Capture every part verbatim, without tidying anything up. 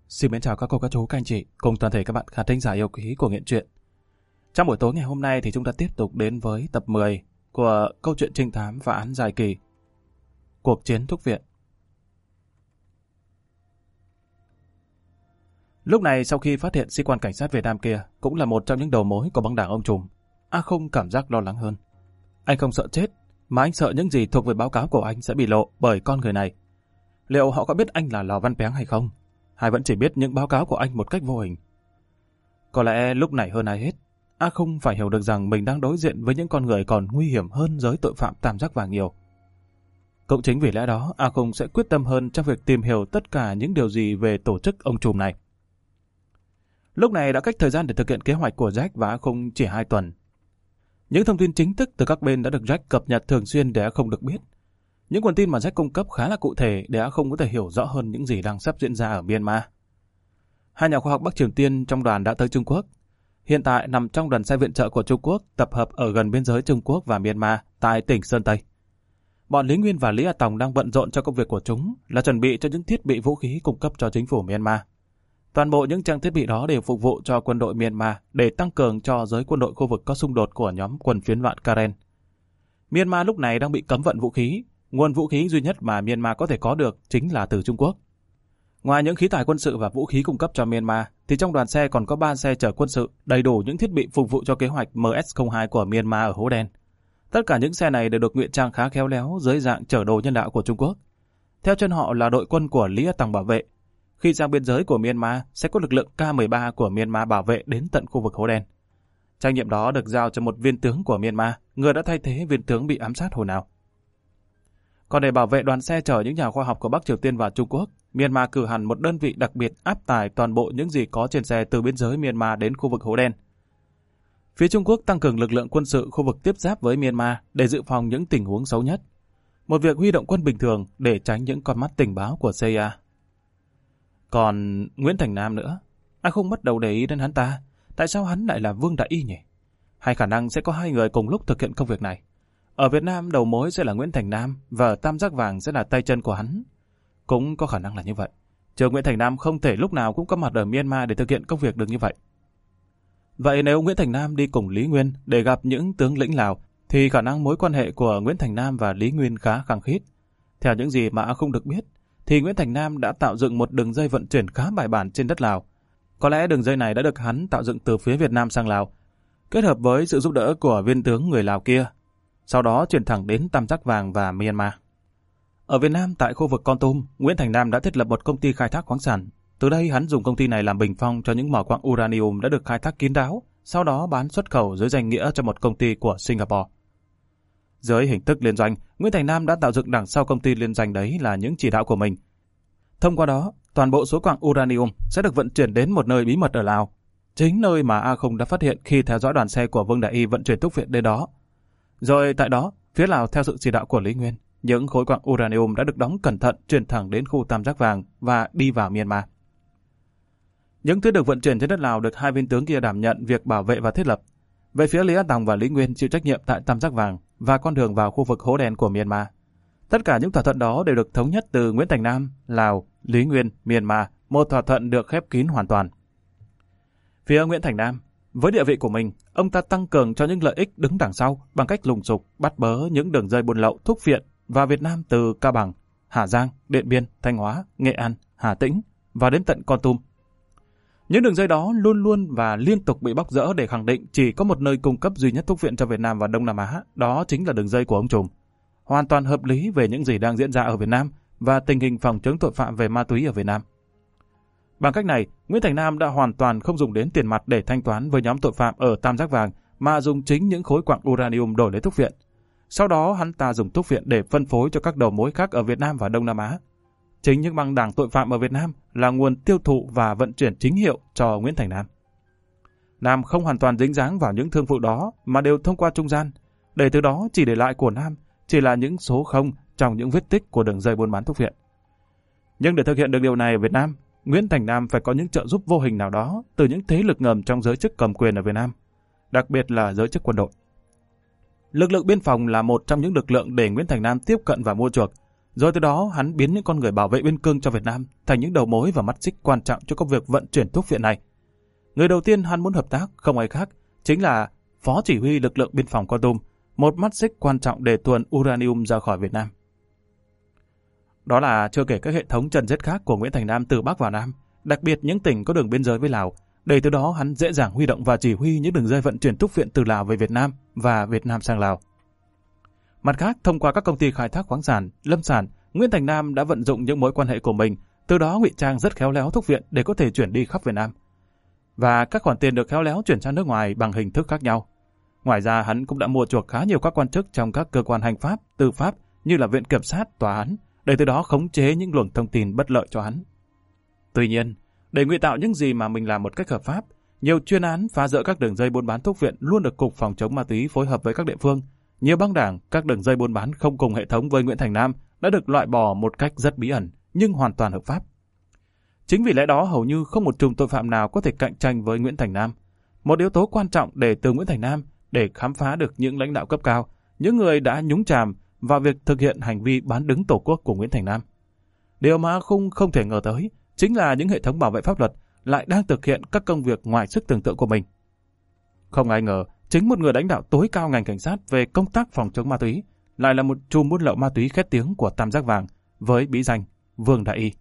Xin mến chào các cô, các chú, các anh chị cùng toàn thể các bạn khán thính giả yêu quý của Nghiện Truyện. Trong buổi tối ngày hôm nay thì chúng ta tiếp tục đến với tập mười của câu chuyện trinh thám và án dài kỳ Cuộc chiến thuốc viện. Lúc này sau khi phát hiện sĩ quan cảnh sát Việt Nam kia cũng là một trong những đầu mối của băng đảng ông trùm, A Không cảm giác lo lắng hơn. Anh không sợ chết, mà anh sợ những gì thuộc về báo cáo của anh sẽ bị lộ bởi con người này. Liệu họ có biết anh là Lò Văn Péng hay không? Hay vẫn chỉ biết những báo cáo của anh một cách vô hình? Có lẽ lúc này hơn ai hết, A Không phải hiểu được rằng mình đang đối diện với những con người còn nguy hiểm hơn giới tội phạm tam giác vàng nhiều. Cũng chính vì lẽ đó, A Không sẽ quyết tâm hơn trong việc tìm hiểu tất cả những điều gì về tổ chức ông trùm này. Lúc này đã cách thời gian để thực hiện kế hoạch của Jack và A Không chỉ hai tuần. Những thông tin chính thức từ các bên đã được Jack cập nhật thường xuyên để A Không được biết. Những nguồn tin mà Jack cung cấp khá là cụ thể để A Không có thể hiểu rõ hơn những gì đang sắp diễn ra ở Myanmar. Hai nhà khoa học Bắc Triều Tiên trong đoàn đã tới Trung Quốc. Hiện tại nằm trong đoàn xe viện trợ của Trung Quốc tập hợp ở gần biên giới Trung Quốc và Myanmar tại tỉnh Sơn Tây. Bọn Lý Nguyên và Lý A Tòng đang bận rộn cho công việc của chúng là chuẩn bị cho những thiết bị vũ khí cung cấp cho chính phủ Myanmar. Toàn bộ những trang thiết bị đó đều phục vụ cho quân đội Myanmar để tăng cường cho giới quân đội khu vực có xung đột của nhóm quân phiến loạn Karen. Myanmar lúc này đang bị cấm vận vũ khí. Nguồn vũ khí duy nhất mà Myanmar có thể có được chính là từ Trung Quốc. Ngoài những khí tài quân sự và vũ khí cung cấp cho Myanmar, thì trong đoàn xe còn có ba xe chở quân sự đầy đủ những thiết bị phục vụ cho kế hoạch M S không hai của Myanmar ở Hố Đen. Tất cả những xe này đều được ngụy trang khá khéo léo dưới dạng chở đồ nhân đạo của Trung Quốc. Theo chân họ là đội quân của Lý A Tòng bảo vệ. Khi sang biên giới của Myanmar, sẽ có lực lượng K mười ba của Myanmar bảo vệ đến tận khu vực Hố Đen. Trách nhiệm đó được giao cho một viên tướng của Myanmar, người đã thay thế viên tướng bị ám sát hồi nào. Còn để bảo vệ đoàn xe chở những nhà khoa học của Bắc Triều Tiên và Trung Quốc, Myanmar cử hẳn một đơn vị đặc biệt áp tải toàn bộ những gì có trên xe từ biên giới Myanmar đến khu vực Hố Đen. Phía Trung Quốc tăng cường lực lượng quân sự khu vực tiếp giáp với Myanmar để dự phòng những tình huống xấu nhất. Một việc huy động quân bình thường để tránh những con mắt tình báo của C I A. Còn Nguyễn Thành Nam nữa, anh không bắt đầu để ý đến hắn ta. Tại sao hắn lại là Vương Đại Y nhỉ? Hay khả năng sẽ có hai người cùng lúc thực hiện công việc này? Ở Việt Nam đầu mối sẽ là Nguyễn Thành Nam và ở Tam Giác Vàng sẽ là tay chân của hắn. Cũng có khả năng là như vậy. Chứ Nguyễn Thành Nam không thể lúc nào cũng có mặt ở Myanmar để thực hiện công việc được như vậy. Vậy nếu Nguyễn Thành Nam đi cùng Lý Nguyên để gặp những tướng lĩnh Lào, thì khả năng mối quan hệ của Nguyễn Thành Nam và Lý Nguyên khá khăng khít. Theo những gì mà không được biết, thì Nguyễn Thành Nam đã tạo dựng một đường dây vận chuyển khá bài bản trên đất Lào. Có lẽ đường dây này đã được hắn tạo dựng từ phía Việt Nam sang Lào, kết hợp với sự giúp đỡ của viên tướng người Lào kia, sau đó chuyển thẳng đến Tam Giác Vàng và Myanmar. Ở Việt Nam, tại khu vực Kon Tum, Nguyễn Thành Nam đã thiết lập một công ty khai thác khoáng sản. Từ đây hắn dùng công ty này làm bình phong cho những mỏ quặng uranium đã được khai thác kín đáo, sau đó bán xuất khẩu dưới danh nghĩa cho một công ty của Singapore. Dưới hình thức liên doanh, Nguyễn Thành Nam đã tạo dựng đằng sau công ty liên doanh đấy là những chỉ đạo của mình. Thông qua đó, toàn bộ số quặng uranium sẽ được vận chuyển đến một nơi bí mật ở Lào, chính nơi mà A Không đã phát hiện khi theo dõi đoàn xe của Vương Đại Y vận chuyển thuốc viện đến đó. Rồi tại đó, phía Lào theo sự chỉ đạo của Lý Nguyên, những khối quặng uranium đã được đóng cẩn thận chuyển thẳng đến khu Tam Giác Vàng và đi vào Myanmar. Những thứ được vận chuyển trên đất Lào được hai viên tướng kia đảm nhận việc bảo vệ và thiết lập. Về phía Lý A Tòng và Lý Nguyên chịu trách nhiệm tại Tam Giác Vàng và con đường vào khu vực Hố Đen của Myanmar. Tất cả những thỏa thuận đó đều được thống nhất từ Nguyễn Thành Nam, Lào, Lý Nguyên, Myanmar, một thỏa thuận được khép kín hoàn toàn. Phía Nguyễn Thành Nam, với địa vị của mình, ông ta tăng cường cho những lợi ích đứng đằng sau bằng cách lùng sục, bắt bớ những đường dây buôn lậu thuốc viện vào Việt Nam từ Cao Bằng, Hà Giang, Điện Biên, Thanh Hóa, Nghệ An, Hà Tĩnh và đến tận Kon Tum. Những đường dây đó luôn luôn và liên tục bị bóc rỡ để khẳng định chỉ có một nơi cung cấp duy nhất thuốc viện cho Việt Nam và Đông Nam Á, đó chính là đường dây của ông trùm. Hoàn toàn hợp lý về những gì đang diễn ra ở Việt Nam và tình hình phòng chống tội phạm về ma túy ở Việt Nam. Bằng cách này, Nguyễn Thành Nam đã hoàn toàn không dùng đến tiền mặt để thanh toán với nhóm tội phạm ở Tam Giác Vàng, mà dùng chính những khối quặng uranium đổi lấy thuốc viện. Sau đó hắn ta dùng thuốc viện để phân phối cho các đầu mối khác ở Việt Nam và Đông Nam Á. Chính những băng đảng tội phạm ở Việt Nam là nguồn tiêu thụ và vận chuyển chính hiệu cho Nguyễn Thành Nam. Nam không hoàn toàn dính dáng vào những thương vụ đó mà đều thông qua trung gian, để từ đó chỉ để lại của Nam chỉ là những số không trong những vết tích của đường dây buôn bán thuốc viện. Nhưng để thực hiện được điều này ở Việt Nam, Nguyễn Thành Nam phải có những trợ giúp vô hình nào đó từ những thế lực ngầm trong giới chức cầm quyền ở Việt Nam, đặc biệt là giới chức quân đội. Lực lượng biên phòng là một trong những lực lượng để Nguyễn Thành Nam tiếp cận và mua chuộc, Rồi từ đó hắn biến những con người bảo vệ biên cương cho Việt Nam thành những đầu mối và mắt xích quan trọng cho công việc vận chuyển thuốc viện này. Người đầu tiên hắn muốn hợp tác không ai khác chính là Phó Chỉ huy lực lượng biên phòng Kon Tum, một mắt xích quan trọng để tuồn uranium ra khỏi Việt Nam. Đó là chưa kể các hệ thống chân rết khác của Nguyễn Thành Nam từ Bắc vào Nam, đặc biệt những tỉnh có đường biên giới với Lào, để từ đó hắn dễ dàng huy động và chỉ huy những đường dây vận chuyển thuốc viện từ Lào về Việt Nam và Việt Nam sang Lào. Mặt khác, thông qua các công ty khai thác khoáng sản, lâm sản, Nguyễn Thành Nam đã vận dụng những mối quan hệ của mình, từ đó ngụy trang rất khéo léo thuốc viện để có thể chuyển đi khắp Việt Nam. Và các khoản tiền được khéo léo chuyển sang nước ngoài bằng hình thức khác nhau. Ngoài ra, hắn cũng đã mua chuộc khá nhiều các quan chức trong các cơ quan hành pháp, tư pháp như là viện kiểm sát, tòa án, để từ đó khống chế những luồng thông tin bất lợi cho hắn. Tuy nhiên, để ngụy tạo những gì mà mình làm một cách hợp pháp, nhiều chuyên án phá rỡ các đường dây buôn bán thuốc viện luôn được Cục Phòng chống ma túy phối hợp với các địa phương. Nhiều băng đảng, các đường dây buôn bán không cùng hệ thống với Nguyễn Thành Nam đã được loại bỏ một cách rất bí ẩn nhưng hoàn toàn hợp pháp. Chính vì lẽ đó hầu như không một chùm tội phạm nào có thể cạnh tranh với Nguyễn Thành Nam. Một yếu tố quan trọng để từ Nguyễn Thành Nam để khám phá được những lãnh đạo cấp cao, những người đã nhúng chàm vào việc thực hiện hành vi bán đứng tổ quốc của Nguyễn Thành Nam. Điều mà Khung không thể ngờ tới chính là những hệ thống bảo vệ pháp luật lại đang thực hiện các công việc ngoài sức tưởng tượng của mình. Không ai ngờ, chính một người lãnh đạo tối cao ngành cảnh sát về công tác phòng chống ma túy lại là một chùm buôn lậu ma túy khét tiếng của Tam Giác Vàng với bí danh Vương Đại Y.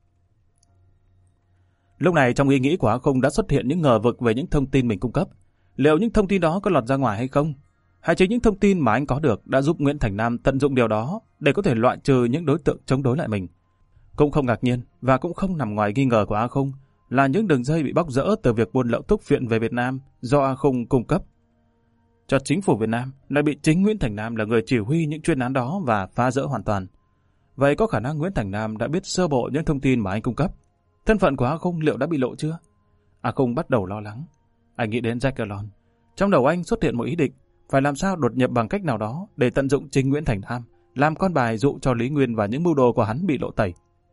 Lúc này trong ý nghĩ của A Khung đã xuất hiện những ngờ vực về những thông tin mình cung cấp. Liệu những thông tin đó có lọt ra ngoài hay không? Hay chính những thông tin mà anh có được đã giúp Nguyễn Thành Nam tận dụng điều đó để có thể loại trừ những đối tượng chống đối lại mình? Cũng không ngạc nhiên và cũng không nằm ngoài nghi ngờ của A Khung là những đường dây bị bóc rỡ từ việc buôn lậu thuốc viện về Việt Nam do A Khung cung cấp cho chính phủ Việt Nam lại bị chính Nguyễn Thành Nam là người chỉ huy những chuyên án đó và phá rỡ hoàn toàn. Vậy có khả năng Nguyễn Thành Nam đã biết sơ bộ những thông tin mà anh cung cấp. Thân phận của A Khung liệu đã bị lộ chưa? A Khung bắt đầu lo lắng. Anh nghĩ đến Jack Gallon. Trong đầu anh xuất hiện một ý định phải làm sao đột nhập bằng cách nào đó để tận dụng chính Nguyễn Thành Nam, làm con bài dụ cho Lý Nguyên và những mưu đồ của hắn bị lộ tẩy.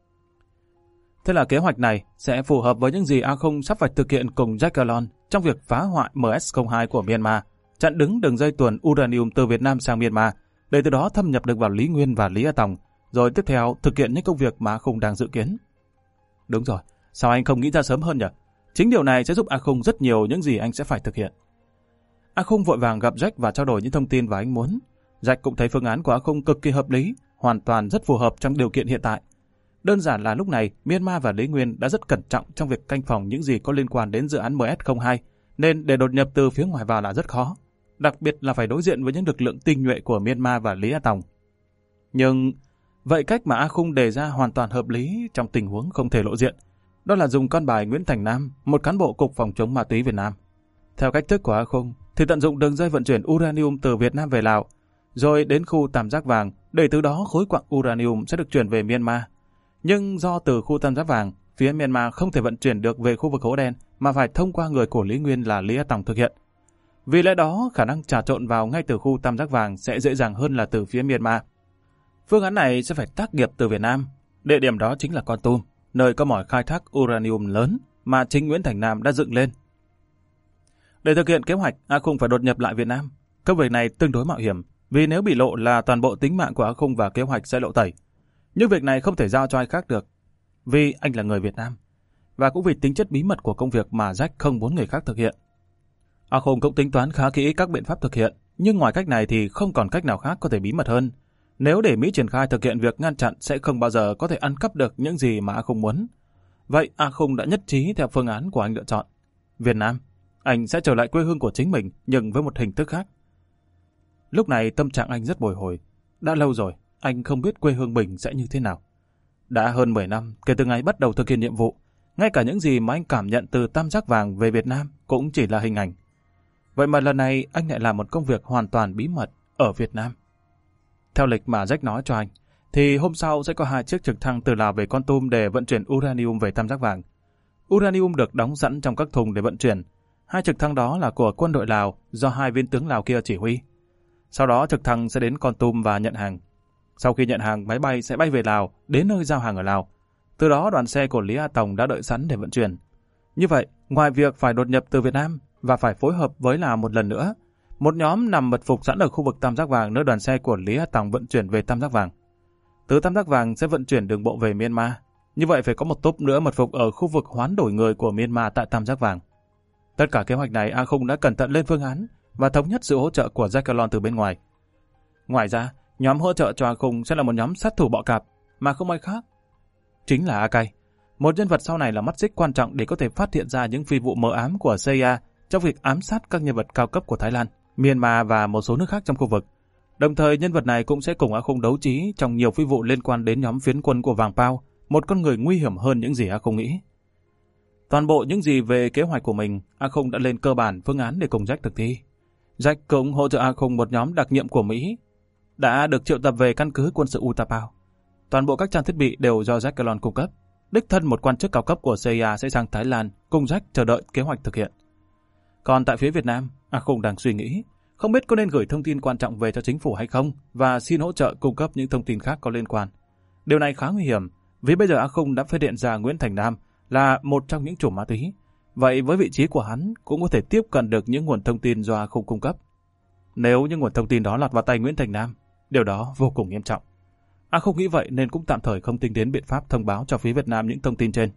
Thế là kế hoạch này sẽ phù hợp với những gì A Khung sắp phải thực hiện cùng Jack Gallon trong việc phá hoại M S không hai của Myanmar, chặn đứng đường dây tuồn uranium từ Việt Nam sang Myanmar, để từ đó thâm nhập được vào Lý Nguyên và Lý A Tòng, rồi tiếp theo thực hiện những công việc mà A Khung đang dự kiến. Đúng rồi, sao anh không nghĩ ra sớm hơn nhỉ? Chính điều này sẽ giúp A Khung rất nhiều những gì anh sẽ phải thực hiện. A Khung vội vàng gặp Jack và trao đổi những thông tin mà anh muốn. Jack cũng thấy phương án của A Khung cực kỳ hợp lý, hoàn toàn rất phù hợp trong điều kiện hiện tại. Đơn giản là lúc này, Myanmar và Lý Nguyên đã rất cẩn trọng trong việc canh phòng những gì có liên quan đến dự án M S không hai, nên để đột nhập từ phía ngoài vào là rất khó, đặc biệt là phải đối diện với những lực lượng tinh nhuệ của Myanmar và Lý A Tòng. Nhưng vậy cách mà A Khung đề ra hoàn toàn hợp lý trong tình huống không thể lộ diện, đó là dùng con bài Nguyễn Thành Nam, một cán bộ Cục Phòng chống ma túy Việt Nam. Theo cách thức của A Khung, thì tận dụng đường dây vận chuyển uranium từ Việt Nam về Lào, rồi đến khu Tam Giác Vàng, để từ đó khối quặng uranium sẽ được chuyển về Myanmar. Nhưng do từ khu Tam Giác Vàng, phía Myanmar không thể vận chuyển được về khu vực hố đen mà phải thông qua người của Lý Nguyên là Lý A Tòng thực hiện. Vì lẽ đó, khả năng trà trộn vào ngay từ khu Tam Giác Vàng sẽ dễ dàng hơn là từ phía Myanmar. Phương án này sẽ phải tác nghiệp từ Việt Nam. Địa điểm đó chính là Kon Tum, nơi có mỏ khai thác uranium lớn mà chính Nguyễn Thành Nam đã dựng lên. Để thực hiện kế hoạch, A Khung phải đột nhập lại Việt Nam. Công việc này tương đối mạo hiểm, vì nếu bị lộ là toàn bộ tính mạng của A Khung và kế hoạch sẽ lộ tẩy. Nhưng việc này không thể giao cho ai khác được, vì anh là người Việt Nam, và cũng vì tính chất bí mật của công việc mà Jack không muốn người khác thực hiện. A Khung cũng tính toán khá kỹ các biện pháp thực hiện, nhưng ngoài cách này thì không còn cách nào khác có thể bí mật hơn. Nếu để Mỹ triển khai thực hiện việc ngăn chặn sẽ không bao giờ có thể ăn cắp được những gì mà A Khung muốn. Vậy A Khung đã nhất trí theo phương án của anh lựa chọn. Việt Nam, anh sẽ trở lại quê hương của chính mình nhưng với một hình thức khác. Lúc này tâm trạng anh rất bồi hồi. Đã lâu rồi, anh không biết quê hương mình sẽ như thế nào. Đã hơn mười năm kể từ ngày bắt đầu thực hiện nhiệm vụ, ngay cả những gì mà anh cảm nhận từ Tam Giác Vàng về Việt Nam cũng chỉ là hình ảnh. Vậy mà lần này anh lại làm một công việc hoàn toàn bí mật ở Việt Nam. Theo lịch mà Jack nói cho anh, thì hôm sau sẽ có hai chiếc trực thăng từ Lào về Kon Tum để vận chuyển uranium về Tam Giác Vàng. Uranium được đóng sẵn trong các thùng để vận chuyển. Hai trực thăng đó là của quân đội Lào do hai viên tướng Lào kia chỉ huy. Sau đó trực thăng sẽ đến Kon Tum và nhận hàng. Sau khi nhận hàng, máy bay sẽ bay về Lào, đến nơi giao hàng ở Lào. Từ đó đoàn xe của Lý A Tòng đã đợi sẵn để vận chuyển. Như vậy, ngoài việc phải đột nhập từ Việt Nam và phải phối hợp với Lào một lần nữa, một nhóm nằm mật phục sẵn ở khu vực Tam Giác Vàng nơi đoàn xe của Lý A Tòng vận chuyển về Tam Giác Vàng. Từ Tam Giác Vàng sẽ vận chuyển đường bộ về Myanmar. Như vậy phải có một tốp nữa mật phục ở khu vực hoán đổi người của Myanmar tại Tam Giác Vàng. Tất cả kế hoạch này A Khung đã cẩn thận lên phương án và thống nhất sự hỗ trợ của Jacqueline từ bên ngoài. Ngoài ra, nhóm hỗ trợ cho A Khung sẽ là một nhóm sát thủ bọ cạp mà không ai khác. Chính là A Cai, một nhân vật sau này là mắt xích quan trọng để có thể phát hiện ra những phi vụ mờ ám của xê i a trong việc ám sát các nhân vật cao cấp của Thái Lan, Myanmar và một số nước khác trong khu vực. Đồng thời, nhân vật này cũng sẽ cùng A Khung đấu trí trong nhiều phi vụ liên quan đến nhóm phiến quân của Vàng Pao, một con người nguy hiểm hơn những gì A Khung nghĩ. Toàn bộ những gì về kế hoạch của mình, A Khung đã lên cơ bản phương án để cùng Jack thực thi. Jack cũng hỗ trợ A Khung một nhóm đặc nhiệm của Mỹ đã được triệu tập về căn cứ quân sự Utapao. Toàn bộ các trang thiết bị đều do Jacqueline cung cấp. Đích thân một quan chức cao cấp của xê i a sẽ sang Thái Lan cùng Jack chờ đợi kế hoạch thực hiện. Còn tại phía Việt Nam, A Khung đang suy nghĩ không biết có nên gửi thông tin quan trọng về cho chính phủ hay không và xin hỗ trợ cung cấp những thông tin khác có liên quan. Điều này khá nguy hiểm vì bây giờ A Khung đã phát hiện ra Nguyễn Thành Nam là một trong những chủ ma túy. Vậy với vị trí của hắn cũng có thể tiếp cận được những nguồn thông tin do A Khung cung cấp. Nếu những nguồn thông tin đó lọt vào tay Nguyễn Thành Nam, điều đó vô cùng nghiêm trọng. A Khung nghĩ vậy nên cũng tạm thời không tính đến biện pháp thông báo cho phía Việt Nam những thông tin trên.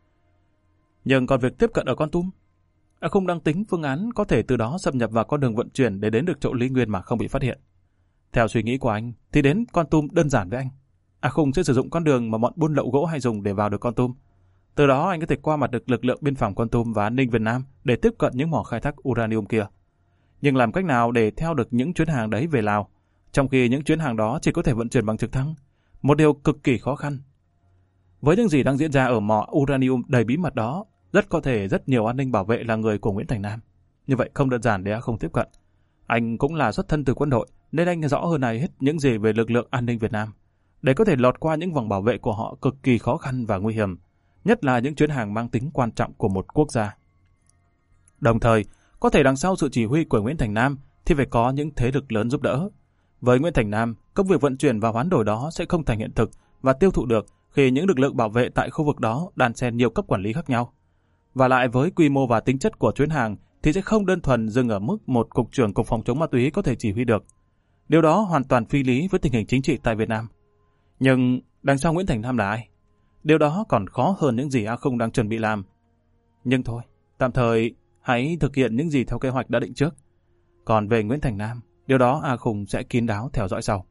Nhưng còn việc tiếp cận ở Kon Tum, A Khung đang tính phương án có thể từ đó xâm nhập vào con đường vận chuyển để đến được chỗ Lý Nguyên mà không bị phát hiện. Theo suy nghĩ của anh thì đến Kon Tum đơn giản với anh. A Khung sẽ sử dụng con đường mà bọn buôn lậu gỗ hay dùng để vào được Kon Tum. Từ đó anh có thể qua mặt được lực lượng biên phòng Kon Tum và an ninh Việt Nam để tiếp cận những mỏ khai thác uranium kia. Nhưng làm cách nào để theo được những chuyến hàng đấy về Lào, trong khi những chuyến hàng đó chỉ có thể vận chuyển bằng trực thăng? Một điều cực kỳ khó khăn. Với những gì đang diễn ra ở mỏ uranium đầy bí mật đó, rất có thể rất nhiều an ninh bảo vệ là người của Nguyễn Thành Nam. Như vậy không đơn giản để A Khung tiếp cận. Anh cũng là xuất thân từ quân đội, nên anh rõ hơn ai hết những gì về lực lượng an ninh Việt Nam. Để có thể lọt qua những vòng bảo vệ của họ cực kỳ khó khăn và nguy hiểm, nhất là những chuyến hàng mang tính quan trọng của một quốc gia. Đồng thời, có thể đằng sau sự chỉ huy của Nguyễn Thành Nam thì phải có những thế lực lớn giúp đỡ. Với Nguyễn Thành Nam, công việc vận chuyển và hoán đổi đó sẽ không thành hiện thực và tiêu thụ được khi những lực lượng bảo vệ tại khu vực đó đan xen nhiều cấp quản lý khác nhau. Và lại với quy mô và tính chất của chuyến hàng thì sẽ không đơn thuần dừng ở mức một cục trưởng cục phòng chống ma túy có thể chỉ huy được. Điều đó hoàn toàn phi lý với tình hình chính trị tại Việt Nam. Nhưng đằng sau Nguyễn Thành Nam là ai? Điều đó còn khó hơn những gì A Khung đang chuẩn bị làm. Nhưng thôi, tạm thời hãy thực hiện những gì theo kế hoạch đã định trước. Còn về Nguyễn Thành Nam, điều đó A Khung sẽ kín đáo theo dõi sau.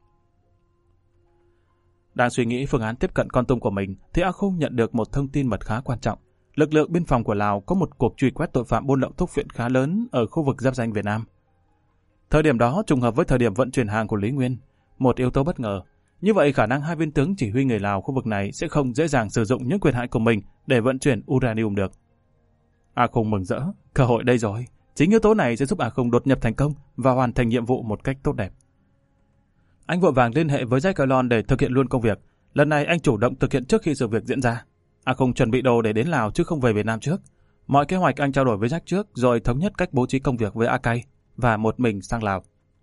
Đang suy nghĩ phương án tiếp cận Kon Tum của mình thì A Khung nhận được một thông tin mật khá quan trọng. Lực lượng biên phòng của Lào có một cuộc truy quét tội phạm buôn lậu thuốc phiện khá lớn ở khu vực giáp ranh Việt Nam. Thời điểm đó trùng hợp với thời điểm vận chuyển hàng của Lý Nguyên, một yếu tố bất ngờ. Như vậy khả năng hai viên tướng chỉ huy người Lào khu vực này sẽ không dễ dàng sử dụng những quyền hạn của mình để vận chuyển uranium được. A Khung mừng rỡ, cơ hội đây rồi. Chính yếu tố này sẽ giúp A Khung đột nhập thành công và hoàn thành nhiệm vụ một cách tốt đẹp. Anh vội vàng liên hệ với Jacqueline để thực hiện luôn công việc. Lần này anh chủ động thực hiện trước khi sự việc diễn ra. A Khung chuẩn bị đồ để đến Lào chứ không về Việt Nam trước. Mọi kế hoạch anh trao đổi với Jack trước rồi thống nhất cách bố trí công việc với A Cai và một mình sang Lào.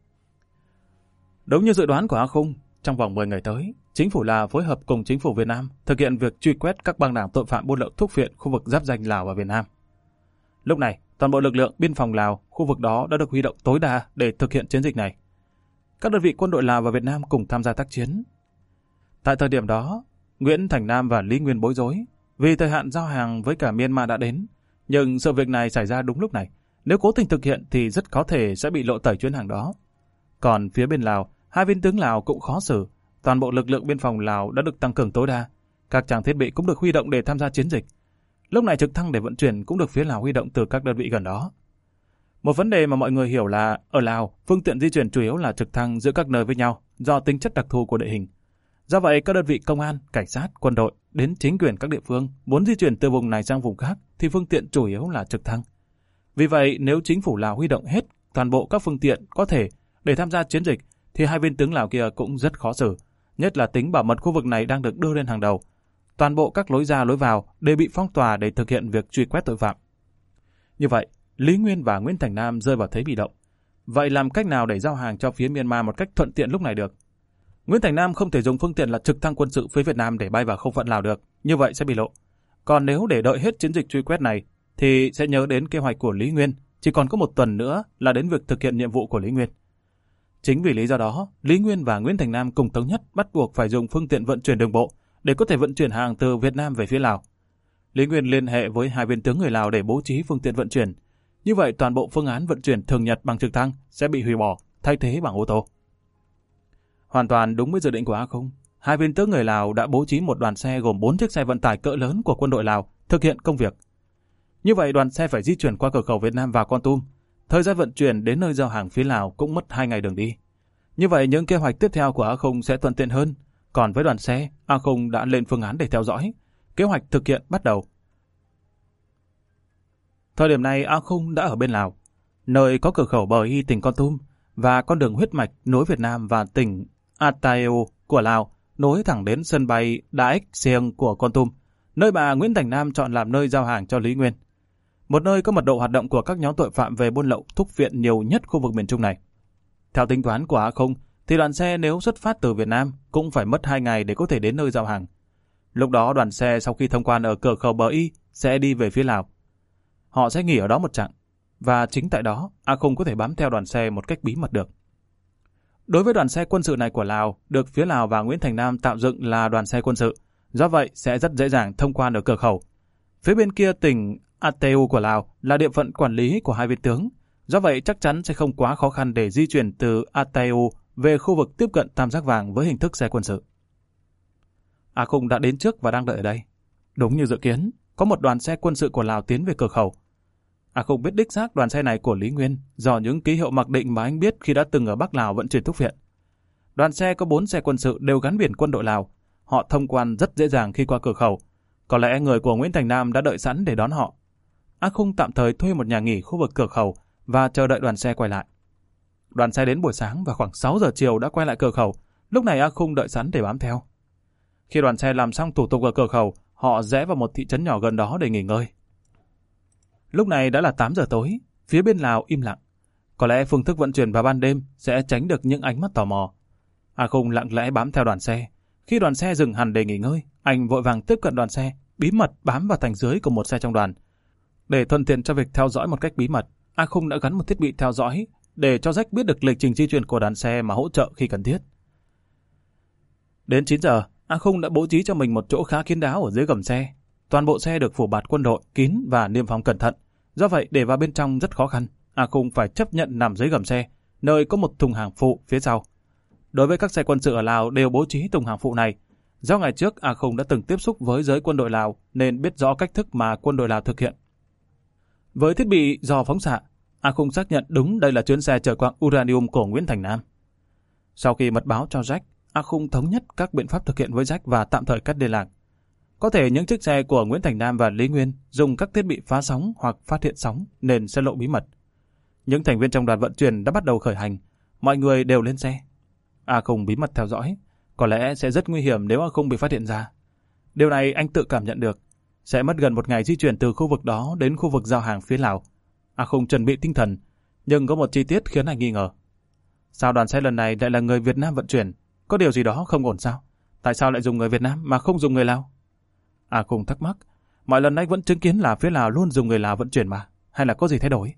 Đúng như dự đoán của A Khung, trong vòng mười ngày tới, chính phủ Lào phối hợp cùng chính phủ Việt Nam thực hiện việc truy quét các băng đảng tội phạm buôn lậu thuốc phiện khu vực giáp ranh Lào và Việt Nam. Lúc này, toàn bộ lực lượng biên phòng Lào khu vực đó đã được huy động tối đa để thực hiện chiến dịch này. Các đơn vị quân đội Lào và Việt Nam cùng tham gia tác chiến. Tại thời điểm đó, Nguyễn Thành Nam và Lý Nguyên bối rối vì thời hạn giao hàng với cả Myanmar đã đến. Nhưng sự việc này xảy ra đúng lúc này. Nếu cố tình thực hiện thì rất có thể sẽ bị lộ tẩy chuyến hàng đó. Còn phía bên Lào, hai viên tướng Lào cũng khó xử. Toàn bộ lực lượng biên phòng Lào đã được tăng cường tối đa. Các trang thiết bị cũng được huy động để tham gia chiến dịch. Lúc này trực thăng để vận chuyển cũng được phía Lào huy động từ các đơn vị gần đó. Một vấn đề mà mọi người hiểu là ở Lào, phương tiện di chuyển chủ yếu là trực thăng giữa các nơi với nhau do tính chất đặc thù của địa hình. Do vậy, các đơn vị công an, cảnh sát, quân đội đến chính quyền các địa phương muốn di chuyển từ vùng này sang vùng khác thì phương tiện chủ yếu là trực thăng. Vì vậy, nếu chính phủ Lào huy động hết toàn bộ các phương tiện có thể để tham gia chiến dịch thì hai viên tướng Lào kia cũng rất khó xử, nhất là tính bảo mật khu vực này đang được đưa lên hàng đầu. Toàn bộ các lối ra lối vào đều bị phong tỏa để thực hiện việc truy quét tội phạm. Như vậy, Lý Nguyên và Nguyễn Thành Nam rơi vào thế bị động. Vậy làm cách nào để giao hàng cho phía Myanmar một cách thuận tiện lúc này được? Nguyễn Thành Nam không thể dùng phương tiện là trực thăng quân sự phía Việt Nam để bay vào không phận Lào được, như vậy sẽ bị lộ. Còn nếu để đợi hết chiến dịch truy quét này, thì sẽ nhớ đến kế hoạch của Lý Nguyên, chỉ còn có một tuần nữa là đến việc thực hiện nhiệm vụ của Lý Nguyên. Chính vì lý do đó, Lý Nguyên và Nguyễn Thành Nam cùng thống nhất bắt buộc phải dùng phương tiện vận chuyển đường bộ để có thể vận chuyển hàng từ Việt Nam về phía Lào. Lý Nguyên liên hệ với hai viên tướng người Lào để bố trí phương tiện vận chuyển. Như vậy toàn bộ phương án vận chuyển thường nhật bằng trực thăng sẽ bị hủy bỏ, thay thế bằng ô tô. Hoàn toàn đúng với dự định của A Không, hai viên tướng người Lào đã bố trí một đoàn xe gồm bốn chiếc xe vận tải cỡ lớn của quân đội Lào thực hiện công việc. Như vậy đoàn xe phải di chuyển qua cửa khẩu Việt Nam vào Kon Tum. Thời gian vận chuyển đến nơi giao hàng phía Lào cũng mất hai ngày đường đi. Như vậy những kế hoạch tiếp theo của A Không sẽ thuận tiện hơn. Còn với đoàn xe, A Không đã lên phương án để theo dõi. Kế hoạch thực hiện bắt đầu. Thời điểm này A Không đã ở bên Lào, nơi có cửa khẩu Bờ Y tỉnh Kon Tum và con đường huyết mạch nối Việt Nam và tỉnh Ataeo của Lào nối thẳng đến sân bay Daek Sieng của Kon Tum, nơi bà Nguyễn Thành Nam chọn làm nơi giao hàng cho Lý Nguyên. Một nơi có mật độ hoạt động của các nhóm tội phạm về buôn lậu thuốc viện nhiều nhất khu vực miền Trung này. Theo tính toán của A Không, thì đoàn xe nếu xuất phát từ Việt Nam cũng phải mất hai ngày để có thể đến nơi giao hàng. Lúc đó đoàn xe sau khi thông quan ở cửa khẩu Bờ Y sẽ đi về phía Lào. Họ sẽ nghỉ ở đó một chặng, và chính tại đó A Không có thể bám theo đoàn xe một cách bí mật được. Đối với đoàn xe quân sự này của Lào, được phía Lào và Nguyễn Thành Nam tạo dựng là đoàn xe quân sự, do vậy sẽ rất dễ dàng thông quan ở cửa khẩu. Phía bên kia tỉnh Ataeo của Lào là địa phận quản lý của hai viên tướng, do vậy chắc chắn sẽ không quá khó khăn để di chuyển từ Ataeo về khu vực tiếp cận Tam Giác Vàng với hình thức xe quân sự. A Không đã đến trước và đang đợi ở đây. Đúng như dự kiến, có một đoàn xe quân sự của Lào tiến về cửa khẩu. A Không biết đích xác đoàn xe này của Lý Nguyên do những ký hiệu mặc định mà anh biết khi đã từng ở Bắc Lào vận chuyển thuốc viện. Đoàn xe có bốn xe quân sự đều gắn biển quân đội Lào. Họ thông quan rất dễ dàng khi qua cửa khẩu. Có lẽ người của Nguyễn Thành Nam đã đợi sẵn để đón họ. A Không tạm thời thuê một nhà nghỉ khu vực cửa khẩu và chờ đợi đoàn xe quay lại. Đoàn xe đến buổi sáng và khoảng sáu giờ chiều đã quay lại cửa khẩu. Lúc này A Không đợi sẵn để bám theo. Khi đoàn xe làm xong thủ tục ở cửa khẩu, họ rẽ vào một thị trấn nhỏ gần đó để nghỉ ngơi. Lúc này đã là tám giờ tối, phía bên Lào im lặng. Có lẽ phương thức vận chuyển vào ban đêm sẽ tránh được những ánh mắt tò mò. A Không lặng lẽ bám theo đoàn xe. Khi đoàn xe dừng hẳn để nghỉ ngơi, anh vội vàng tiếp cận đoàn xe, bí mật bám vào thành dưới của một xe trong đoàn. Để thuận tiện cho việc theo dõi một cách bí mật, A Không đã gắn một thiết bị theo dõi để cho Jack biết được lịch trình di chuyển của đoàn xe mà hỗ trợ khi cần thiết. Đến chín giờ, A Không đã bố trí cho mình một chỗ khá kín đáo ở dưới gầm xe. Toàn bộ xe được phủ bạt quân đội, kín và niêm phong cẩn thận. Do vậy, để vào bên trong rất khó khăn. A Không phải chấp nhận nằm dưới gầm xe, nơi có một thùng hàng phụ phía sau. Đối với các xe quân sự ở Lào đều bố trí thùng hàng phụ này. Do ngày trước A Không đã từng tiếp xúc với giới quân đội Lào nên biết rõ cách thức mà quân đội Lào thực hiện. Với thiết bị dò phóng xạ, A Không xác nhận đúng đây là chuyến xe chở quặng uranium của Nguyễn Thành Nam. Sau khi mật báo cho Jack, A Không thống nhất các biện pháp thực hiện với Jack và tạm thời cắt liên lạc. Có thể những chiếc xe của Nguyễn Thành Nam và Lý Nguyên dùng các thiết bị phá sóng hoặc phát hiện sóng nên sẽ lộ bí mật. Những thành viên trong đoàn vận chuyển đã bắt đầu khởi hành. Mọi người đều lên xe. A Không bí mật theo dõi. Có lẽ sẽ rất nguy hiểm nếu A Không bị phát hiện ra. Điều này anh tự cảm nhận được. Sẽ mất gần một ngày di chuyển từ khu vực đó đến khu vực giao hàng phía Lào. A Không chuẩn bị tinh thần, nhưng có một chi tiết khiến anh nghi ngờ. Sao đoàn xe lần này lại là người Việt Nam vận chuyển? Có điều gì đó không ổn sao? Tại sao lại dùng người Việt Nam mà không dùng người Lào? A Không thắc mắc. Mọi lần anh vẫn chứng kiến là phía Lào luôn dùng người Lào vận chuyển mà. Hay là có gì thay đổi?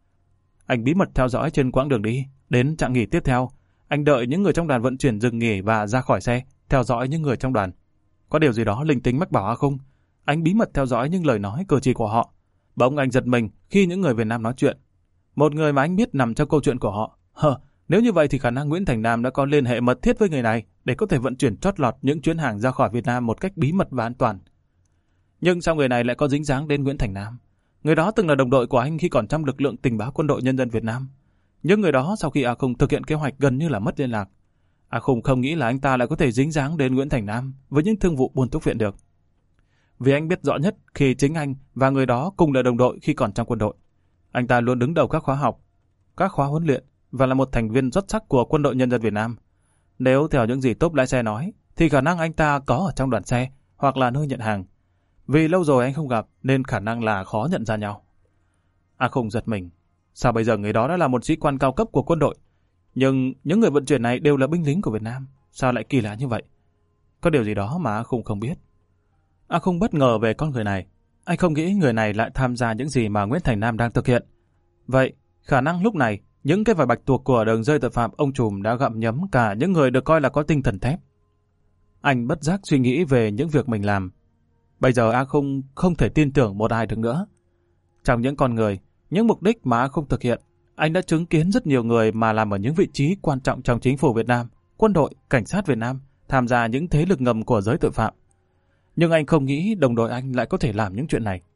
Anh bí mật theo dõi trên quãng đường đi. Đến trạm nghỉ tiếp theo, anh đợi những người trong đoàn vận chuyển dừng nghỉ và ra khỏi xe, theo dõi những người trong đoàn. Có điều gì đó linh tính mách bảo A Không. Anh bí mật theo dõi những lời nói cử chỉ của họ. Bỗng anh giật mình khi những người Việt Nam nói chuyện. Một người mà anh biết nằm trong câu chuyện của họ. Hờ, nếu như vậy thì khả năng Nguyễn Thành Nam đã có liên hệ mật thiết với người này để có thể vận chuyển trót lọt những chuyến hàng ra khỏi Việt Nam một cách bí mật và an toàn. Nhưng sao người này lại có dính dáng đến Nguyễn Thành Nam? Người đó từng là đồng đội của anh khi còn trong lực lượng tình báo quân đội nhân dân Việt Nam. Nhưng người đó sau khi A Không thực hiện kế hoạch gần như là mất liên lạc. A Không không nghĩ là anh ta lại có thể dính dáng đến Nguyễn Thành Nam với những thương vụ buôn thuốc viện được. Vì anh biết rõ nhất khi chính anh và người đó cùng là đồng đội khi còn trong quân đội. Anh ta luôn đứng đầu các khóa học, các khóa huấn luyện và là một thành viên xuất sắc của quân đội nhân dân Việt Nam. Nếu theo những gì tốp lái xe nói, thì khả năng anh ta có ở trong đoàn xe hoặc là nơi nhận hàng. Vì lâu rồi anh không gặp nên khả năng là khó nhận ra nhau. A Không giật mình. Sao bây giờ người đó đã là một sĩ quan cao cấp của quân đội? Nhưng những người vận chuyển này đều là binh lính của Việt Nam. Sao lại kỳ lạ như vậy? Có điều gì đó mà A Không không biết. A Không bất ngờ về con người này. Anh không nghĩ người này lại tham gia những gì mà Nguyễn Thành Nam đang thực hiện. Vậy, khả năng lúc này những cái vải bạch tuộc của đường dây tội phạm ông trùm đã gặm nhấm cả những người được coi là có tinh thần thép. Anh bất giác suy nghĩ về những việc mình làm. Bây giờ A Khung không thể tin tưởng một ai được nữa. Trong những con người, những mục đích mà A Khung thực hiện, anh đã chứng kiến rất nhiều người mà làm ở những vị trí quan trọng trong chính phủ Việt Nam, quân đội, cảnh sát Việt Nam, tham gia những thế lực ngầm của giới tội phạm. Nhưng anh không nghĩ đồng đội anh lại có thể làm những chuyện này.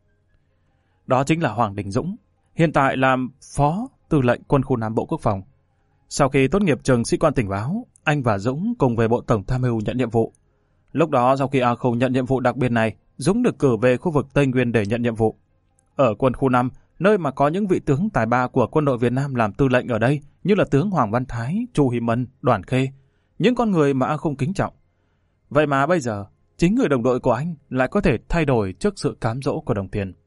Đó chính là Hoàng Đình Dũng, hiện tại làm Phó Tư lệnh Quân khu Nam Bộ Quốc phòng. Sau khi tốt nghiệp trường sĩ quan tình báo, anh và Dũng cùng về Bộ Tổng tham mưu nhận nhiệm vụ. Lúc đó sau khi A Khung nhận nhiệm vụ đặc biệt này, Dũng được cử về khu vực Tây Nguyên để nhận nhiệm vụ. Ở quân khu năm, nơi mà có những vị tướng tài ba của quân đội Việt Nam làm tư lệnh ở đây, như là tướng Hoàng Văn Thái, Chu Hy Mân, Đoàn Khê, những con người mà A Khung kính trọng. Vậy mà bây giờ, chính người đồng đội của anh lại có thể thay đổi trước sự cám dỗ của đồng tiền.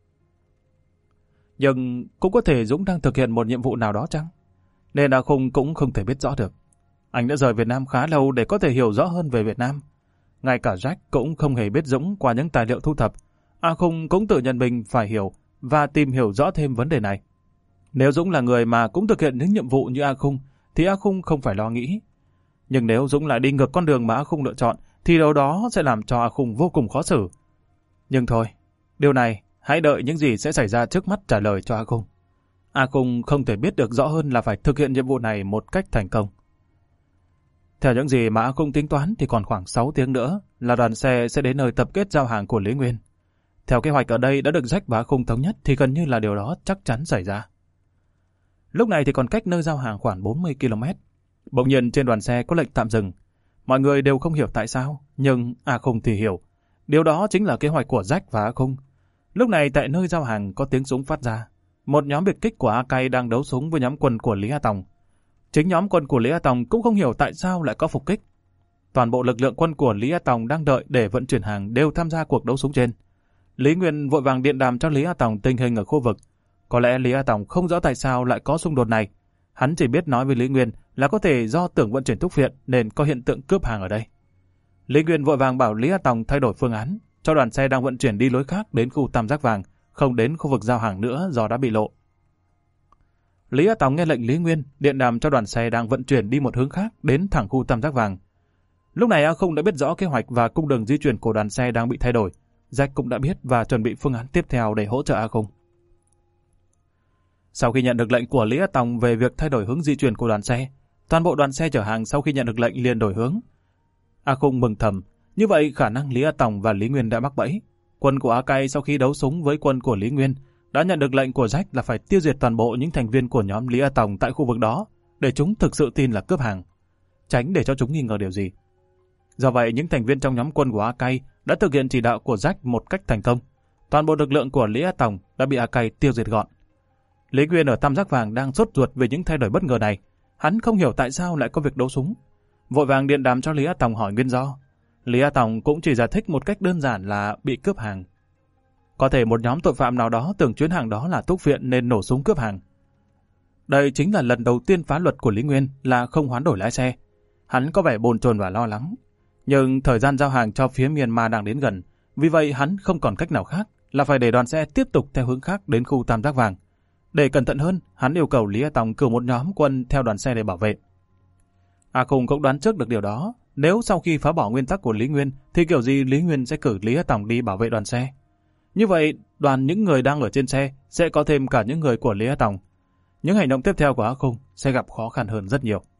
Nhưng cũng có thể Dũng đang thực hiện một nhiệm vụ nào đó chăng? Nên A Khung cũng không thể biết rõ được. Anh đã rời Việt Nam khá lâu để có thể hiểu rõ hơn về Việt Nam. Ngay cả Jack cũng không hề biết Dũng qua những tài liệu thu thập. A Khung cũng tự nhận mình phải hiểu và tìm hiểu rõ thêm vấn đề này. Nếu Dũng là người mà cũng thực hiện những nhiệm vụ như A Khung, thì A Khung không phải lo nghĩ. Nhưng nếu Dũng lại đi ngược con đường mà A Khung lựa chọn, thì điều đó sẽ làm cho A Khung vô cùng khó xử. Nhưng thôi, điều này hãy đợi những gì sẽ xảy ra trước mắt trả lời cho A Khung. A Khung không thể biết được rõ hơn là phải thực hiện nhiệm vụ này một cách thành công. Theo những gì mà A Khung tính toán thì còn khoảng sáu tiếng nữa là đoàn xe sẽ đến nơi tập kết giao hàng của Lý Nguyên. Theo kế hoạch ở đây đã được Jack và A Khung thống nhất thì gần như là điều đó chắc chắn xảy ra. Lúc này thì còn cách nơi giao hàng khoảng bốn mươi ki lô mét. Bỗng nhiên trên đoàn xe có lệnh tạm dừng. Mọi người đều không hiểu tại sao, nhưng A Khung thì hiểu. Điều đó chính là kế hoạch của Jack và A Khung. Lúc này tại nơi giao hàng có tiếng súng phát ra. Một nhóm biệt kích của A Cay đang đấu súng với nhóm quân của Lý A Tòng. Chính nhóm quân của Lý A Tòng cũng không hiểu tại sao lại có phục kích. Toàn bộ lực lượng quân của Lý A Tòng đang đợi để vận chuyển hàng đều tham gia cuộc đấu súng trên. Lý Nguyên vội vàng điện đàm cho Lý A Tòng tình hình ở khu vực. Có lẽ Lý A Tòng không rõ tại sao lại có xung đột này. Hắn chỉ biết nói với Lý Nguyên là có thể do tưởng vận chuyển thuốc viện nên có hiện tượng cướp hàng ở đây. Lý Nguyên vội vàng bảo Lý A Tòng thay đổi phương án, cho đoàn xe đang vận chuyển đi lối khác đến khu Tam Giác Vàng, không đến khu vực giao hàng nữa do đã bị lộ. Lý A Tòng nghe lệnh Lý Nguyên điện đàm cho đoàn xe đang vận chuyển đi một hướng khác đến thẳng khu Tam Giác Vàng. Lúc này A Khung đã biết rõ kế hoạch và cung đường di chuyển của đoàn xe đang bị thay đổi. Jack cũng đã biết và chuẩn bị phương án tiếp theo để hỗ trợ A Khung. Sau khi nhận được lệnh của Lý A Tòng về việc thay đổi hướng di chuyển của đoàn xe, toàn bộ đoàn xe chở hàng sau khi nhận được lệnh liền đổi hướng. A Khung mừng thầm, như vậy khả năng Lý A Tòng và Lý Nguyên đã mắc bẫy. Quân của A Cay sau khi đấu súng với quân của Lý Nguyên đã nhận được lệnh của Jack là phải tiêu diệt toàn bộ những thành viên của nhóm Lý A Tòng tại khu vực đó để chúng thực sự tin là cướp hàng, tránh để cho chúng nghi ngờ điều gì. Do vậy, những thành viên trong nhóm quân của A Cay đã thực hiện chỉ đạo của Jack một cách thành công. Toàn bộ lực lượng của Lý A Tòng đã bị A Cay tiêu diệt gọn. Lý Nguyên ở Tam Giác Vàng đang sốt ruột về những thay đổi bất ngờ này. Hắn không hiểu tại sao lại có việc đấu súng. Vội vàng điện đàm cho Lý A Tòng hỏi nguyên do. Lý A Tòng cũng chỉ giải thích một cách đơn giản là bị cướp hàng. Có thể một nhóm tội phạm nào đó tưởng chuyến hàng đó là thuốc viện nên nổ súng cướp hàng. Đây chính là lần đầu tiên phá luật của Lý Nguyên là không hoán đổi lái xe. Hắn có vẻ bồn chồn và lo lắng. Nhưng thời gian giao hàng cho phía Myanmar đang đến gần, vì vậy hắn không còn cách nào khác là phải để đoàn xe tiếp tục theo hướng khác đến khu Tam Giác Vàng. Để cẩn thận hơn, hắn yêu cầu Lý A Tòng cử một nhóm quân theo đoàn xe để bảo vệ. A Khung cũng đoán trước được điều đó. Nếu sau khi phá bỏ nguyên tắc của Lý Nguyên thì kiểu gì Lý Nguyên sẽ cử Lý A Tòng đi bảo vệ đoàn xe. Như vậy, đoàn những người đang ở trên xe sẽ có thêm cả những người của Lý A Tòng. Những hành động tiếp theo của A Khung sẽ gặp khó khăn hơn rất nhiều.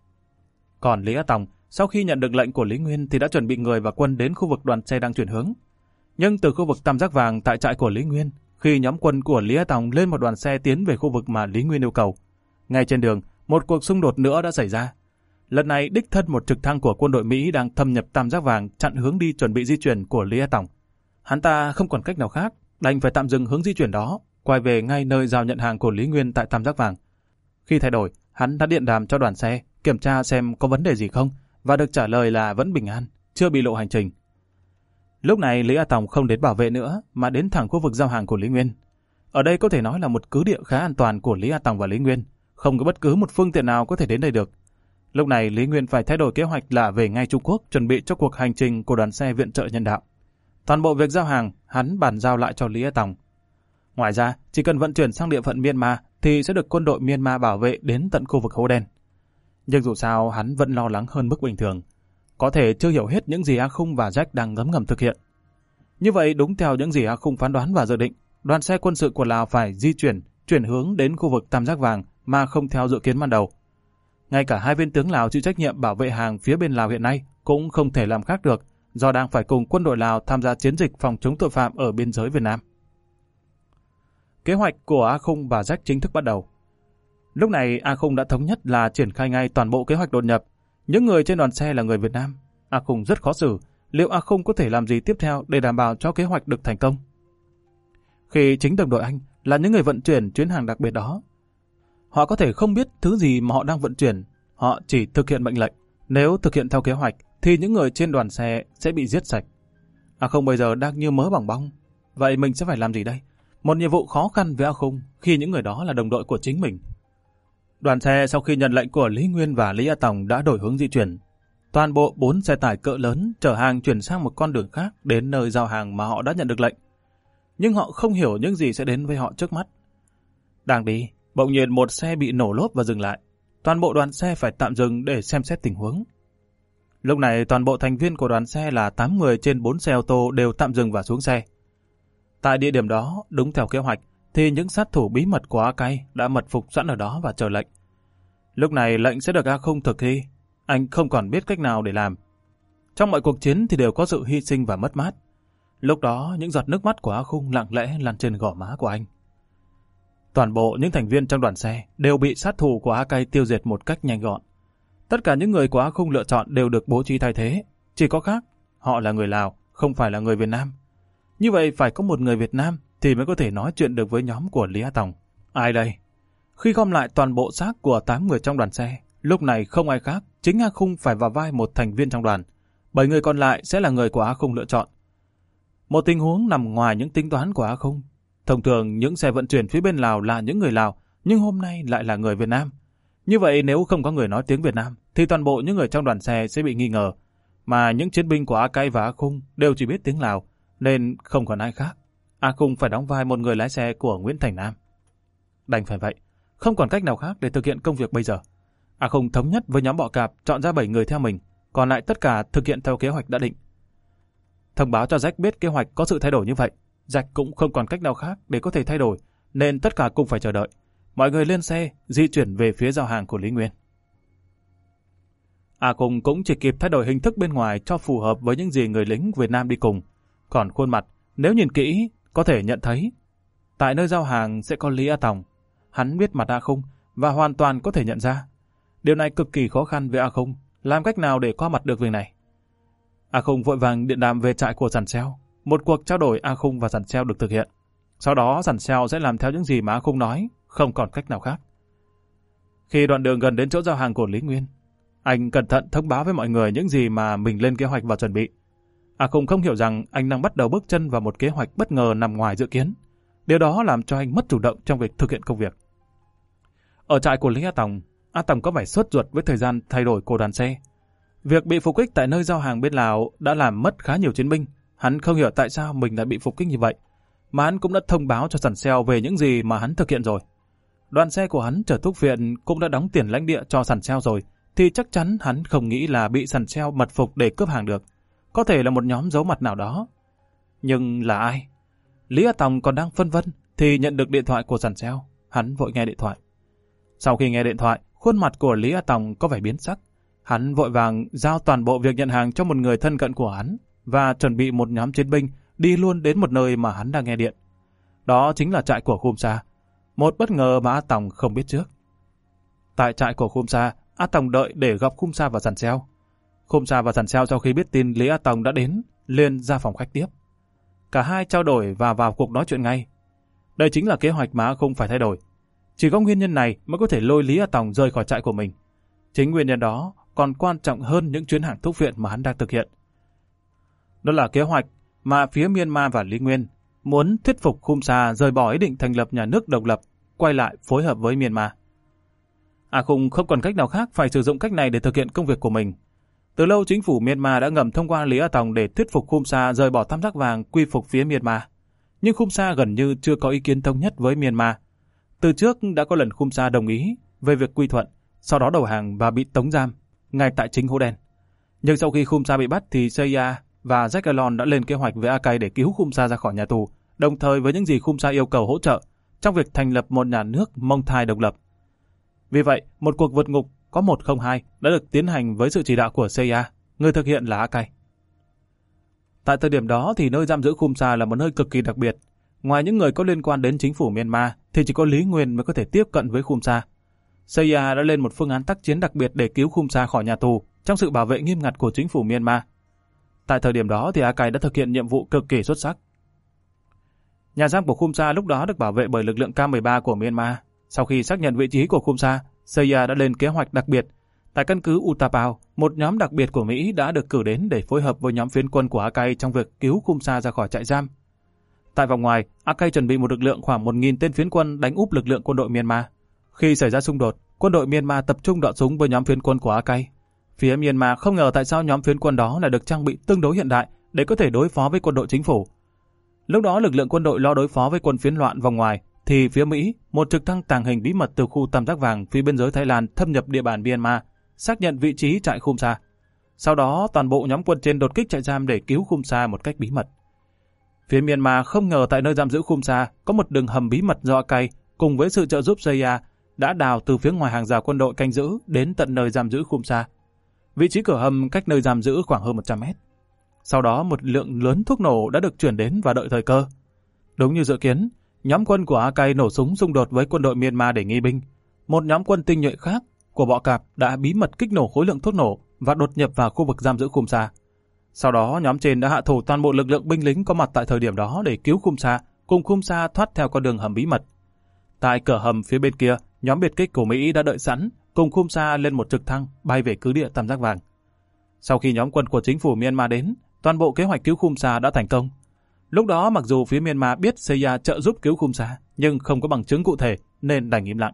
Còn Lý A Tòng, sau khi nhận được lệnh của Lý Nguyên thì đã chuẩn bị người và quân đến khu vực đoàn xe đang chuyển hướng. Nhưng từ khu vực Tam Giác Vàng tại trại của Lý Nguyên, khi nhóm quân của Lý A Tòng lên một đoàn xe tiến về khu vực mà Lý Nguyên yêu cầu, ngay trên đường, một cuộc xung đột nữa đã xảy ra. Lần này, đích thân một trực thăng của quân đội Mỹ đang thâm nhập Tam Giác Vàng chặn hướng đi chuẩn bị di chuyển của Lý A Tòng. Hắn ta không còn cách nào khác, đành phải tạm dừng hướng di chuyển đó, quay về ngay nơi giao nhận hàng của Lý Nguyên tại Tam Giác Vàng. Khi thay đổi, hắn đã điện đàm cho đoàn xe, kiểm tra xem có vấn đề gì không, và được trả lời là vẫn bình an, chưa bị lộ hành trình. Lúc này Lý A Tòng không đến bảo vệ nữa, mà đến thẳng khu vực giao hàng của Lý Nguyên. Ở đây có thể nói là một cứ địa khá an toàn của Lý A Tòng và Lý Nguyên, không có bất cứ một phương tiện nào có thể đến đây được. Lúc này Lý Nguyên phải thay đổi kế hoạch là về ngay Trung Quốc, chuẩn bị cho cuộc hành trình của đoàn xe viện trợ nhân đạo. Toàn bộ việc giao hàng, hắn bàn giao lại cho Lý A Tòng. Ngoài ra, chỉ cần vận chuyển sang địa phận Myanmar thì sẽ được quân đội Myanmar bảo vệ đến tận khu vực hố đen. Nhưng dù sao hắn vẫn lo lắng hơn mức bình thường. Có thể chưa hiểu hết những gì A Khung và Jack đang ngấm ngầm thực hiện. Như vậy đúng theo những gì A Khung phán đoán và dự định, đoàn xe quân sự của Lào phải di chuyển, chuyển hướng đến khu vực Tam Giác Vàng mà không theo dự kiến ban đầu. Ngay cả hai viên tướng Lào chịu trách nhiệm bảo vệ hàng phía bên Lào hiện nay cũng không thể làm khác được, do đang phải cùng quân đội Lào tham gia chiến dịch phòng chống tội phạm ở biên giới Việt Nam. Kế hoạch của A Khung và Jack chính thức bắt đầu. Lúc này A Khung đã thống nhất là triển khai ngay toàn bộ kế hoạch đột nhập. Những người trên đoàn xe là người Việt Nam. A Khung rất khó xử, liệu A Khung có thể làm gì tiếp theo để đảm bảo cho kế hoạch được thành công? Khi chính đồng đội anh là những người vận chuyển chuyến hàng đặc biệt đó, họ có thể không biết thứ gì mà họ đang vận chuyển, họ chỉ thực hiện mệnh lệnh. Nếu thực hiện theo kế hoạch thì những người trên đoàn xe sẽ bị giết sạch. A Khung bây giờ đang như mớ bỏng bong. Vậy mình sẽ phải làm gì đây? Một nhiệm vụ khó khăn với A Khung khi những người đó là đồng đội của chính mình. Đoàn xe sau khi nhận lệnh của Lý Nguyên và Lý A Tòng đã đổi hướng di chuyển. Toàn bộ bốn xe tải cỡ lớn chở hàng chuyển sang một con đường khác đến nơi giao hàng mà họ đã nhận được lệnh. Nhưng họ không hiểu những gì sẽ đến với họ trước mắt. Đang đi, bỗng nhiên một xe bị nổ lốp và dừng lại. Toàn bộ đoàn xe phải tạm dừng để xem xét tình huống. Lúc này toàn bộ thành viên của đoàn xe là tám người trên bốn xe ô tô đều tạm dừng và xuống xe. Tại địa điểm đó, đúng theo kế hoạch, thì những sát thủ bí mật của A Cay đã mật phục sẵn ở đó và chờ lệnh. Lúc này lệnh sẽ được A Khung thực thi, anh không còn biết cách nào để làm. Trong mọi cuộc chiến thì đều có sự hy sinh và mất mát. Lúc đó những giọt nước mắt của A Khung lặng lẽ lăn trên gò má của anh. Toàn bộ những thành viên trong đoàn xe đều bị sát thủ của A Cay tiêu diệt một cách nhanh gọn. Tất cả những người của A Khung lựa chọn đều được bố trí thay thế, chỉ có khác, họ là người Lào, không phải là người Việt Nam. Như vậy phải có một người Việt Nam thì mới có thể nói chuyện được với nhóm của Lý A Tòng. Ai đây? Khi gom lại toàn bộ xác của tám người trong đoàn xe, lúc này không ai khác, chính A Khung phải vào vai một thành viên trong đoàn. Bảy người còn lại sẽ là người của A Khung lựa chọn. Một tình huống nằm ngoài những tính toán của A Khung. Thông thường những xe vận chuyển phía bên Lào là những người Lào, nhưng hôm nay lại là người Việt Nam. Như vậy nếu không có người nói tiếng Việt Nam, thì toàn bộ những người trong đoàn xe sẽ bị nghi ngờ. Mà những chiến binh của A Cay và A Khung đều chỉ biết tiếng Lào, nên không còn ai khác. A Khung phải đóng vai một người lái xe của Nguyễn Thành Nam. Đành phải vậy, không còn cách nào khác để thực hiện công việc bây giờ. A Khung thống nhất với nhóm bọ cạp chọn ra bảy người theo mình, còn lại tất cả thực hiện theo kế hoạch đã định. Thông báo cho Jack biết kế hoạch có sự thay đổi như vậy. Jack cũng không còn cách nào khác để có thể thay đổi, nên tất cả cùng phải chờ đợi. Mọi người lên xe, di chuyển về phía giao hàng của Lý Nguyên. A Khung cũng chỉ kịp thay đổi hình thức bên ngoài cho phù hợp với những gì người lính Việt Nam đi cùng. Còn khuôn mặt, nếu nhìn kỹ, có thể nhận thấy. Tại nơi giao hàng sẽ có Lý A Tòng. Hắn biết mặt A Khung và hoàn toàn có thể nhận ra. Điều này cực kỳ khó khăn với A Khung. Làm cách nào để qua mặt được việc này? A Khung vội vàng điện đàm về trại của Sẵn Seo. Một cuộc trao đổi A Khung và Sẵn Seo được thực hiện. Sau đó Sẵn Seo sẽ làm theo những gì mà A Khung nói, không còn cách nào khác. Khi đoạn đường gần đến chỗ giao hàng của Lý Nguyên, anh cẩn thận thông báo với mọi người những gì mà mình lên kế hoạch và chuẩn bị. A Khung không hiểu rằng anh đang bắt đầu bước chân vào một kế hoạch bất ngờ nằm ngoài dự kiến. Điều đó làm cho anh mất chủ động trong việc thực hiện công việc. Ở trại của Lý A Tòng, A Tòng có vẻ sốt ruột với thời gian thay đổi của đoàn xe. Việc bị phục kích tại nơi giao hàng bên Lào đã làm mất khá nhiều chiến binh. Hắn không hiểu tại sao mình lại bị phục kích như vậy, mà hắn cũng đã thông báo cho Sẵn Seo về những gì mà hắn thực hiện rồi. Đoàn xe của hắn chở thuốc viện cũng đã đóng tiền lãnh địa cho Sẵn Seo rồi, thì chắc chắn hắn không nghĩ là bị Sẵn Seo mật phục để cướp hàng được. Có thể là một nhóm giấu mặt nào đó. Nhưng là ai? Lý A Tòng còn đang phân vân thì nhận được điện thoại của Sẵn Seo. Hắn vội nghe điện thoại. Sau khi nghe điện thoại, khuôn mặt của Lý A Tòng có vẻ biến sắc. Hắn vội vàng giao toàn bộ việc nhận hàng cho một người thân cận của hắn và chuẩn bị một nhóm chiến binh đi luôn đến một nơi mà hắn đang nghe điện. Đó chính là trại của Khum Sa. Một bất ngờ mà A Tòng không biết trước. Tại trại của Khum Sa, A Tòng đợi để gặp Khum Sa và Sẵn Seo. Khum Sa và Sẵn Seo sau khi biết tin Lý A Tòng đã đến, liền ra phòng khách tiếp. Cả hai trao đổi và vào cuộc nói chuyện ngay. Đây chính là kế hoạch mà A Khung phải thay đổi. Chỉ có nguyên nhân này mới có thể lôi Lý A Tòng rời khỏi trại của mình. Chính nguyên nhân đó còn quan trọng hơn những chuyến hàng thuốc viện mà hắn đang thực hiện. Đó là kế hoạch mà phía Myanmar và Lý Nguyên muốn thuyết phục Khum Sa rời bỏ ý định thành lập nhà nước độc lập, quay lại phối hợp với Myanmar. A Khung không còn cách nào khác phải sử dụng cách này để thực hiện công việc của mình. Từ lâu chính phủ Myanmar đã ngầm thông qua Lý A Tòng để thuyết phục Khum Sa rời bỏ Tam Giác Vàng quy phục phía Myanmar. nhưng Khumsa gần như chưa có ý kiến thống nhất với Myanmar. Từ trước đã có lần Khumsa đồng ý về việc quy thuận, sau đó đầu hàng và bị tống giam ngay tại chính hố đen. Nhưng sau khi Khumsa bị bắt thì Seya và Jackalon đã lên kế hoạch với Akai để cứu Khumsa ra khỏi nhà tù, đồng thời với những gì Khumsa yêu cầu hỗ trợ trong việc thành lập một nhà nước Mông Thai độc lập. Vì vậy, một cuộc vượt ngục có một không hai đã được tiến hành với sự chỉ đạo của Seya, người thực hiện là Akai. Tại thời điểm đó thì nơi giam giữ Khumsa là một nơi cực kỳ đặc biệt. Ngoài những người có liên quan đến chính phủ Myanmar thì chỉ có Lý Nguyên mới có thể tiếp cận với Khumsa. Seya đã lên một phương án tác chiến đặc biệt để cứu Khumsa khỏi nhà tù trong sự bảo vệ nghiêm ngặt của chính phủ Myanmar. Tại thời điểm đó thì Akai đã thực hiện nhiệm vụ cực kỳ xuất sắc. Nhà giam của Khumsa lúc đó được bảo vệ bởi lực lượng K mười ba của Myanmar. Sau khi xác nhận vị trí của Khumsa, Seya đã lên kế hoạch đặc biệt. Tại căn cứ Utapao, một nhóm đặc biệt của Mỹ đã được cử đến để phối hợp với nhóm phiến quân của Akai trong việc cứu Khumsa ra khỏi trại giam. Tại vòng ngoài, Akai chuẩn bị một lực lượng khoảng một nghìn tên phiến quân đánh úp lực lượng quân đội Myanmar. Khi xảy ra xung đột, quân đội Myanmar tập trung đọ súng với nhóm phiến quân của Akai. Phía Myanmar không ngờ tại sao nhóm phiến quân đó lại được trang bị tương đối hiện đại để có thể đối phó với quân đội chính phủ. Lúc đó lực lượng quân đội lo đối phó với quân phiến loạn vòng ngoài, thì phía Mỹ, một trực thăng tàng hình bí mật từ khu tam giác vàng phía biên giới Thái Lan thâm nhập địa bàn Myanmar, xác nhận vị trí trại Khumsa. Sau đó toàn bộ nhóm quân trên đột kích trại giam để cứu Khumsa một cách bí mật. Phía Myanmar không ngờ tại nơi giam giữ Khumsa có một đường hầm bí mật do Akai cùng với sự trợ giúp Seya đã đào từ phía ngoài hàng rào quân đội canh giữ đến tận nơi giam giữ Khumsa. Vị trí cửa hầm cách nơi giam giữ khoảng hơn một trăm mét. Sau đó một lượng lớn thuốc nổ đã được chuyển đến và đợi thời cơ. Đúng như dự kiến, nhóm quân của Akai nổ súng xung đột với quân đội Myanmar để nghi binh. Một nhóm quân tinh nhuệ khác của bọ cạp đã bí mật kích nổ khối lượng thuốc nổ và đột nhập vào khu vực giam giữ Khumsa. Sau đó nhóm trên đã hạ thủ toàn bộ lực lượng binh lính có mặt tại thời điểm đó để cứu Khumsa, cùng Khumsa thoát theo con đường hầm bí mật. Tại cửa hầm phía bên kia, nhóm biệt kích của Mỹ đã đợi sẵn, cùng Khumsa lên một trực thăng bay về cứ địa tam giác vàng. Sau khi nhóm quân của chính phủ Myanmar đến, toàn bộ kế hoạch cứu Khumsa đã thành công. Lúc đó mặc dù phía Myanmar biết Seya trợ giúp cứu Khumsa, nhưng không có bằng chứng cụ thể nên đành im lặng.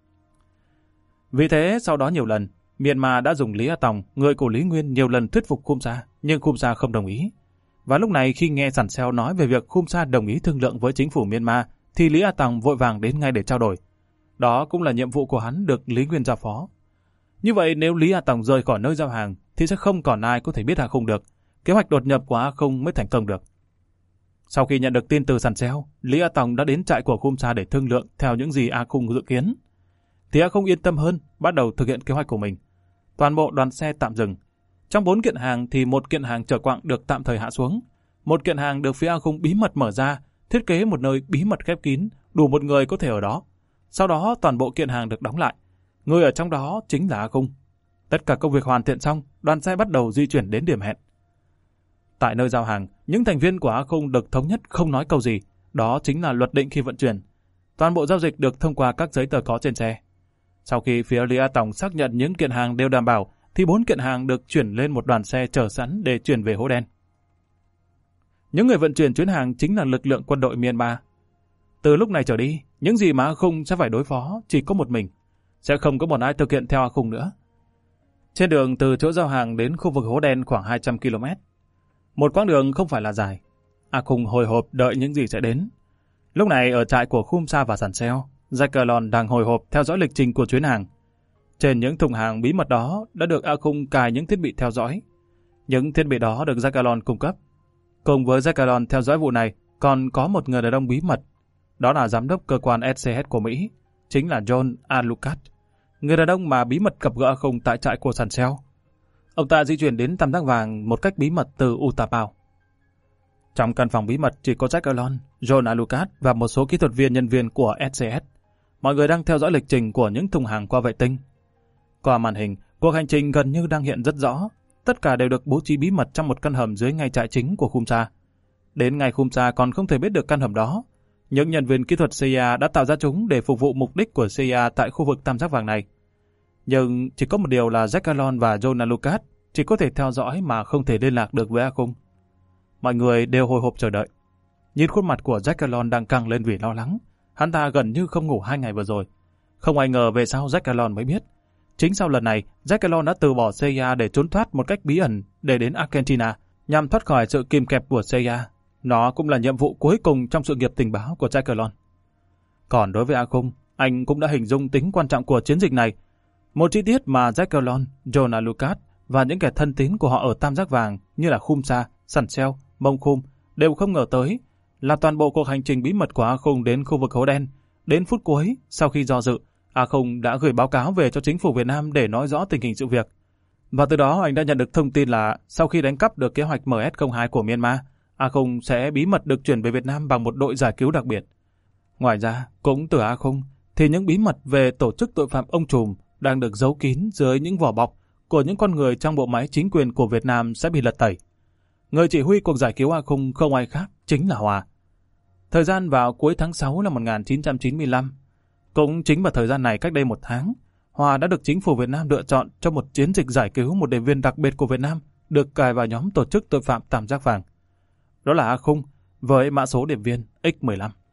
Vì thế, sau đó nhiều lần, Myanmar đã dùng Lý A Tòng, người của Lý Nguyên nhiều lần thuyết phục Khumsa, nhưng Khumsa không đồng ý. Và lúc này khi nghe Sẵn Seo nói về việc Khumsa đồng ý thương lượng với chính phủ Myanmar, thì Lý A Tòng vội vàng đến ngay để trao đổi. Đó cũng là nhiệm vụ của hắn được Lý Nguyên giao phó. Như vậy nếu Lý A Tòng rời khỏi nơi giao hàng thì sẽ không còn ai có thể biết A Khung được. Kế hoạch đột nhập của A Khung mới thành công được. Sau khi nhận được tin từ Sẵn Seo, Lý A Tòng đã đến trại của Khumsa để thương lượng theo những gì A Khung dự kiến. Thì A Khung yên tâm hơn, bắt đầu thực hiện kế hoạch của mình. Toàn bộ đoàn xe tạm dừng. Trong bốn kiện hàng thì một kiện hàng chở quặng được tạm thời hạ xuống. Một kiện hàng được phía A Khung bí mật mở ra, thiết kế một nơi bí mật khép kín, đủ một người có thể ở đó. Sau đó toàn bộ kiện hàng được đóng lại. Người ở trong đó chính là A Khung. Tất cả công việc hoàn thiện xong, đoàn xe bắt đầu di chuyển đến điểm hẹn. Tại nơi giao hàng, những thành viên của A Khung được thống nhất không nói câu gì. Đó chính là luật định khi vận chuyển. Toàn bộ giao dịch được thông qua các giấy tờ có trên xe. Sau khi phía Lý A Tòng xác nhận những kiện hàng đều đảm bảo, thì bốn kiện hàng được chuyển lên một đoàn xe chở sẵn để chuyển về hố đen. Những người vận chuyển chuyến hàng chính là lực lượng quân đội Myanmar. Từ lúc này trở đi, những gì mà A Khung sẽ phải đối phó chỉ có một mình. Sẽ không có một ai thực hiện theo A Khung nữa. Trên đường từ chỗ giao hàng đến khu vực hố đen khoảng hai trăm ki lô mét. Một quãng đường không phải là dài. A Khung hồi hộp đợi những gì sẽ đến. Lúc này ở trại của Khumsa và Sẵn Seo, Jackalon đang hồi hộp theo dõi lịch trình của chuyến hàng. Trên những thùng hàng bí mật đó đã được A Khung cài những thiết bị theo dõi. Những thiết bị đó được Jackalon cung cấp. Cùng với Jackalon theo dõi vụ này, còn có một người đàn ông bí mật. Đó là giám đốc cơ quan S C S của Mỹ, chính là John Alucard, người đàn ông mà bí mật gặp gỡ A Khung tại trại của Sẵn Seo. Ông ta di chuyển đến tam giác vàng một cách bí mật từ Utapao. Trong căn phòng bí mật chỉ có Jackalon, John Alucard và một số kỹ thuật viên nhân viên của S C S. Mọi người đang theo dõi lịch trình của những thùng hàng qua vệ tinh. Qua màn hình, cuộc hành trình gần như đang hiện rất rõ. Tất cả đều được bố trí bí mật trong một căn hầm dưới ngay trại chính của Khumsa. Đến ngày Khumsa còn không thể biết được căn hầm đó. Những nhân viên kỹ thuật C I A đã tạo ra chúng để phục vụ mục đích của C I A tại khu vực tam giác vàng này. Nhưng chỉ có một điều là Jackalon và John Alucard chỉ có thể theo dõi mà không thể liên lạc được với A Khung. Mọi người đều hồi hộp chờ đợi. Nhìn khuôn mặt của Jackalon đang căng lên vì lo lắng. Hắn ta gần như không ngủ hai ngày vừa rồi. Không ai ngờ về sau Jackalon mới biết. Chính sau lần này, Jackalon đã từ bỏ C I A để trốn thoát một cách bí ẩn để đến Argentina nhằm thoát khỏi sự kìm kẹp của C I A. Nó cũng là nhiệm vụ cuối cùng trong sự nghiệp tình báo của Jacques Lon. Còn đối với A Khung, anh cũng đã hình dung tính quan trọng của chiến dịch này. Một chi tiết mà Jacques Lon, Jonah Lucas và những kẻ thân tín của họ ở Tam Giác Vàng như là Khum Sa, Sằn Seo, Mông Khum đều không ngờ tới là toàn bộ cuộc hành trình bí mật của A Khung đến khu vực hố đen. Đến phút cuối, sau khi do dự, A Khung đã gửi báo cáo về cho chính phủ Việt Nam để nói rõ tình hình sự việc. Và từ đó anh đã nhận được thông tin là sau khi đánh cắp được kế hoạch M S không hai của Myanmar, A Khung sẽ bí mật được chuyển về Việt Nam bằng một đội giải cứu đặc biệt. Ngoài ra, cũng từ A Khung, thì những bí mật về tổ chức tội phạm ông trùm đang được giấu kín dưới những vỏ bọc của những con người trong bộ máy chính quyền của Việt Nam sẽ bị lật tẩy. Người chỉ huy cuộc giải cứu A Khung không ai khác, chính là Hòa. Thời gian vào cuối tháng sáu năm một nghìn chín trăm chín mươi lăm, cũng chính vào thời gian này cách đây một tháng, Hòa đã được chính phủ Việt Nam lựa chọn cho một chiến dịch giải cứu một điệp viên đặc biệt của Việt Nam được cài vào nhóm tổ chức tội phạm Tam Giác Vàng. Đó là A Khung với mã số điệp viên X mười lăm.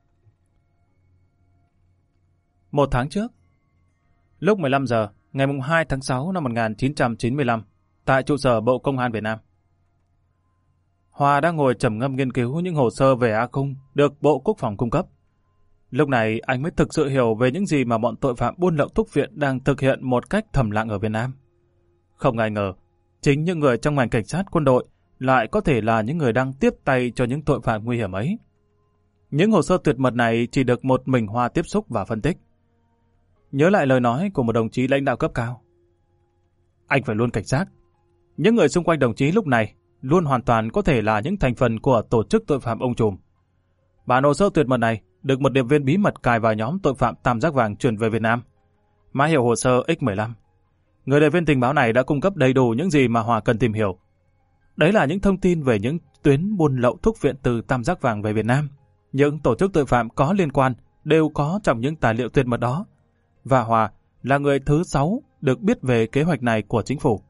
Một tháng trước, lúc mười lăm giờ, ngày hai tháng sáu năm một nghìn chín trăm chín mươi lăm, tại trụ sở Bộ Công an Việt Nam, Hòa đang ngồi trầm ngâm nghiên cứu những hồ sơ về A Khung được Bộ Quốc phòng cung cấp. Lúc này anh mới thực sự hiểu về những gì mà bọn tội phạm buôn lậu thuốc viện đang thực hiện một cách thầm lặng ở Việt Nam. Không ai ngờ, chính những người trong ngành cảnh sát quân đội lại có thể là những người đang tiếp tay cho những tội phạm nguy hiểm ấy. Những hồ sơ tuyệt mật này chỉ được một mình Hòa tiếp xúc và phân tích. Nhớ lại lời nói của một đồng chí lãnh đạo cấp cao. Anh phải luôn cảnh giác. Những người xung quanh đồng chí lúc này luôn hoàn toàn có thể là những thành phần của tổ chức tội phạm ông trùm. Bản hồ sơ tuyệt mật này được một điệp viên bí mật cài vào nhóm tội phạm Tam Giác Vàng chuyển về Việt Nam. Mã hiệu hồ sơ X mười lăm. Người điệp viên tình báo này đã cung cấp đầy đủ những gì mà Hòa cần tìm hiểu. Đấy là những thông tin về những tuyến buôn lậu thuốc viện từ Tam Giác Vàng về Việt Nam. Những tổ chức tội phạm có liên quan đều có trong những tài liệu tuyệt mật đó. Và Hòa là người thứ sáu được biết về kế hoạch này của chính phủ.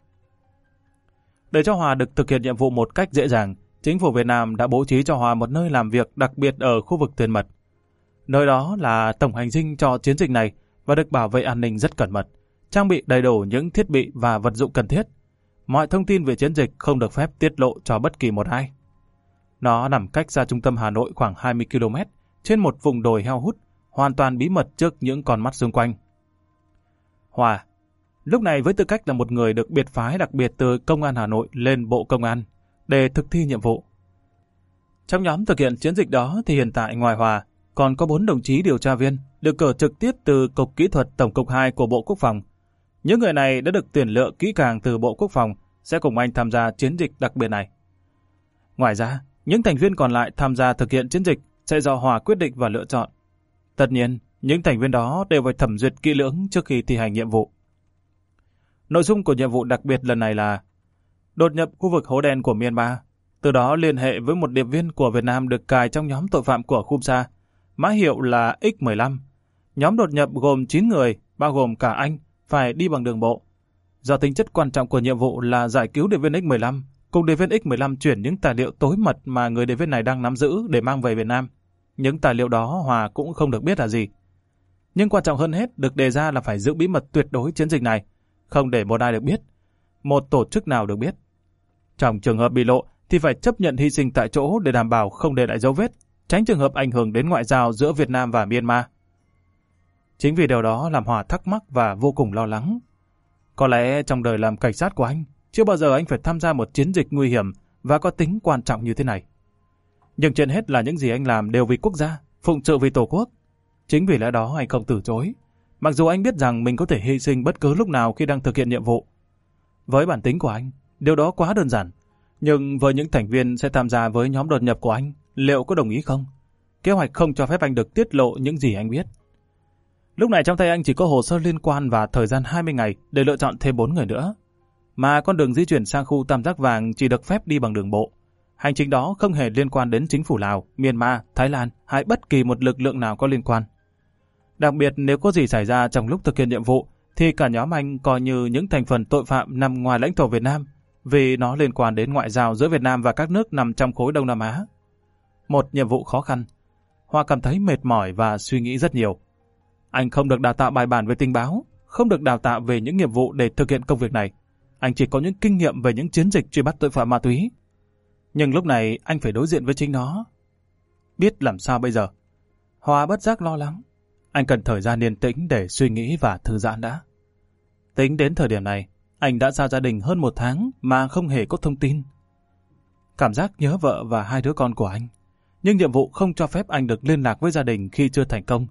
Để cho Hòa được thực hiện nhiệm vụ một cách dễ dàng, chính phủ Việt Nam đã bố trí cho Hòa một nơi làm việc đặc biệt ở khu vực tuyệt mật. Nơi đó là tổng hành dinh cho chiến dịch này và được bảo vệ an ninh rất cẩn mật, trang bị đầy đủ những thiết bị và vật dụng cần thiết. Mọi thông tin về chiến dịch không được phép tiết lộ cho bất kỳ một ai. Nó nằm cách xa trung tâm Hà Nội khoảng hai mươi ki lô mét, trên một vùng đồi heo hút, hoàn toàn bí mật trước những con mắt xung quanh. Hòa, lúc này với tư cách là một người được biệt phái đặc biệt từ Công an Hà Nội lên Bộ Công an để thực thi nhiệm vụ. Trong nhóm thực hiện chiến dịch đó thì hiện tại ngoài Hòa, còn có bốn đồng chí điều tra viên được cử trực tiếp từ Cục Kỹ thuật Tổng cục hai của Bộ Quốc phòng. Những người này đã được tuyển lựa kỹ càng từ Bộ Quốc phòng sẽ cùng anh tham gia chiến dịch đặc biệt này. Ngoài ra, những thành viên còn lại tham gia thực hiện chiến dịch sẽ do Hòa quyết định và lựa chọn. Tất nhiên, những thành viên đó đều phải thẩm duyệt kỹ lưỡng trước khi thi hành nhiệm vụ. Nội dung của nhiệm vụ đặc biệt lần này là đột nhập khu vực hố đen của Myanmar, từ đó liên hệ với một điệp viên của Việt Nam được cài trong nhóm tội phạm của Khum Sa, mã hiệu là X mười lăm. Nhóm đột nhập gồm chín người, bao gồm cả anh, phải đi bằng đường bộ. Do tính chất quan trọng của nhiệm vụ là giải cứu điệp viên X mười lăm, cùng điệp viên X mười lăm chuyển những tài liệu tối mật mà người điệp viên này đang nắm giữ để mang về Việt Nam. Những tài liệu đó Hòa cũng không được biết là gì. Nhưng quan trọng hơn hết được đề ra là phải giữ bí mật tuyệt đối chiến dịch này, không để một ai được biết, một tổ chức nào được biết. Trong trường hợp bị lộ thì phải chấp nhận hy sinh tại chỗ để đảm bảo không để lại dấu vết, tránh trường hợp ảnh hưởng đến ngoại giao giữa Việt Nam và Myanmar. Chính vì điều đó làm Hòa thắc mắc và vô cùng lo lắng. Có lẽ trong đời làm cảnh sát của anh, chưa bao giờ anh phải tham gia một chiến dịch nguy hiểm và có tính quan trọng như thế này. Nhưng trên hết là những gì anh làm đều vì quốc gia, phụng sự vì Tổ quốc. Chính vì lẽ đó anh không từ chối, mặc dù anh biết rằng mình có thể hy sinh bất cứ lúc nào khi đang thực hiện nhiệm vụ. Với bản tính của anh, điều đó quá đơn giản. Nhưng với những thành viên sẽ tham gia với nhóm đột nhập của anh, liệu có đồng ý không? Kế hoạch không cho phép anh được tiết lộ những gì anh biết. Lúc này trong tay anh chỉ có hồ sơ liên quan và thời gian hai mươi ngày để lựa chọn thêm bốn người nữa. Mà con đường di chuyển sang khu Tam Giác Vàng chỉ được phép đi bằng đường bộ. Hành trình đó không hề liên quan đến chính phủ Lào, Myanmar, Thái Lan hay bất kỳ một lực lượng nào có liên quan. Đặc biệt nếu có gì xảy ra trong lúc thực hiện nhiệm vụ thì cả nhóm anh coi như những thành phần tội phạm nằm ngoài lãnh thổ Việt Nam vì nó liên quan đến ngoại giao giữa Việt Nam và các nước nằm trong khối Đông Nam Á. Một nhiệm vụ khó khăn. Hòa cảm thấy mệt mỏi và suy nghĩ rất nhiều. Anh không được đào tạo bài bản về tình báo, không được đào tạo về những nghiệp vụ để thực hiện công việc này. Anh chỉ có những kinh nghiệm về những chiến dịch truy bắt tội phạm ma túy. Nhưng lúc này anh phải đối diện với chính nó. Biết làm sao bây giờ? Hòa bất giác lo lắng. Anh cần thời gian yên tĩnh để suy nghĩ và thư giãn đã. Tính đến thời điểm này, anh đã xa gia đình hơn một tháng mà không hề có thông tin. Cảm giác nhớ vợ và hai đứa con của anh. Nhưng nhiệm vụ không cho phép anh được liên lạc với gia đình khi chưa thành công.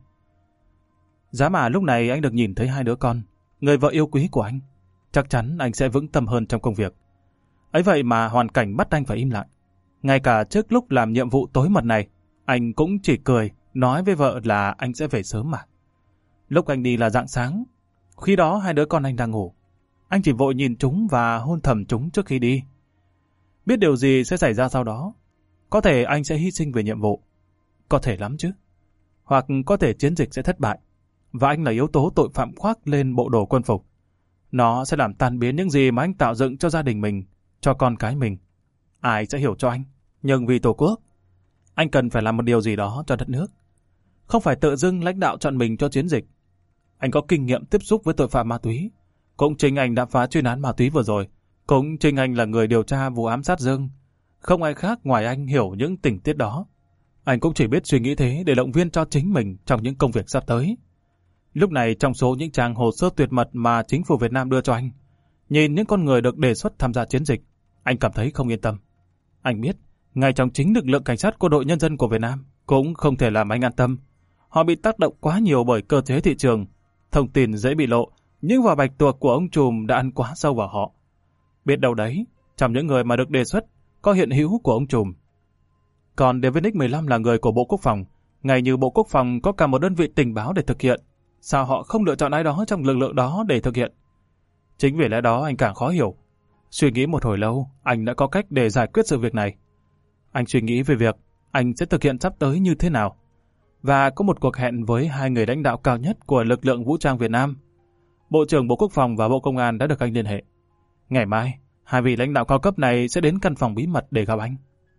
Giá mà lúc này anh được nhìn thấy hai đứa con, người vợ yêu quý của anh. Chắc chắn anh sẽ vững tâm hơn trong công việc. Ấy vậy mà hoàn cảnh bắt anh phải im lặng. Ngay cả trước lúc làm nhiệm vụ tối mật này, anh cũng chỉ cười, nói với vợ là anh sẽ về sớm mà. Lúc anh đi là rạng sáng. Khi đó hai đứa con anh đang ngủ. Anh chỉ vội nhìn chúng và hôn thầm chúng trước khi đi. Biết điều gì sẽ xảy ra sau đó. Có thể anh sẽ hy sinh về nhiệm vụ. Có thể lắm chứ. Hoặc có thể chiến dịch sẽ thất bại. Và anh là yếu tố tội phạm khoác lên bộ đồ quân phục. Nó sẽ làm tan biến những gì mà anh tạo dựng cho gia đình mình, cho con cái mình. Ai sẽ hiểu cho anh? Nhưng vì Tổ quốc, anh cần phải làm một điều gì đó cho đất nước. Không phải tự dưng lãnh đạo chọn mình cho chiến dịch. Anh có kinh nghiệm tiếp xúc với tội phạm ma túy. Cũng chính anh đã phá chuyên án ma túy vừa rồi. Cũng chính anh là người điều tra vụ ám sát Dương. Không ai khác ngoài anh hiểu những tình tiết đó. Anh cũng chỉ biết suy nghĩ thế để động viên cho chính mình trong những công việc sắp tới. Lúc này trong số những trang hồ sơ tuyệt mật mà chính phủ Việt Nam đưa cho anh, nhìn những con người được đề xuất tham gia chiến dịch, anh cảm thấy không yên tâm. Anh biết, ngay trong chính lực lượng cảnh sát Quân đội Nhân dân của Việt Nam cũng không thể làm anh an tâm. Họ bị tác động quá nhiều bởi cơ chế thị trường. Thông tin dễ bị lộ, nhưng vỏ bạch tuộc của ông trùm đã ăn quá sâu vào họ. Biết đâu đấy, trong những người mà được đề xuất, có hiện hữu của ông trùm. Còn David X mười lăm là người của Bộ Quốc phòng, ngay như Bộ Quốc phòng có cả một đơn vị tình báo để thực hiện. Sao họ không lựa chọn ai đó trong lực lượng đó để thực hiện? Chính vì lẽ đó anh càng khó hiểu. Suy nghĩ một hồi lâu, anh đã có cách để giải quyết sự việc này. Anh suy nghĩ về việc anh sẽ thực hiện sắp tới như thế nào. Và có một cuộc hẹn với hai người lãnh đạo cao nhất của lực lượng vũ trang Việt Nam. Bộ trưởng Bộ Quốc phòng và Bộ Công an đã được anh liên hệ. Ngày mai, hai vị lãnh đạo cao cấp này sẽ đến căn phòng bí mật để gặp anh.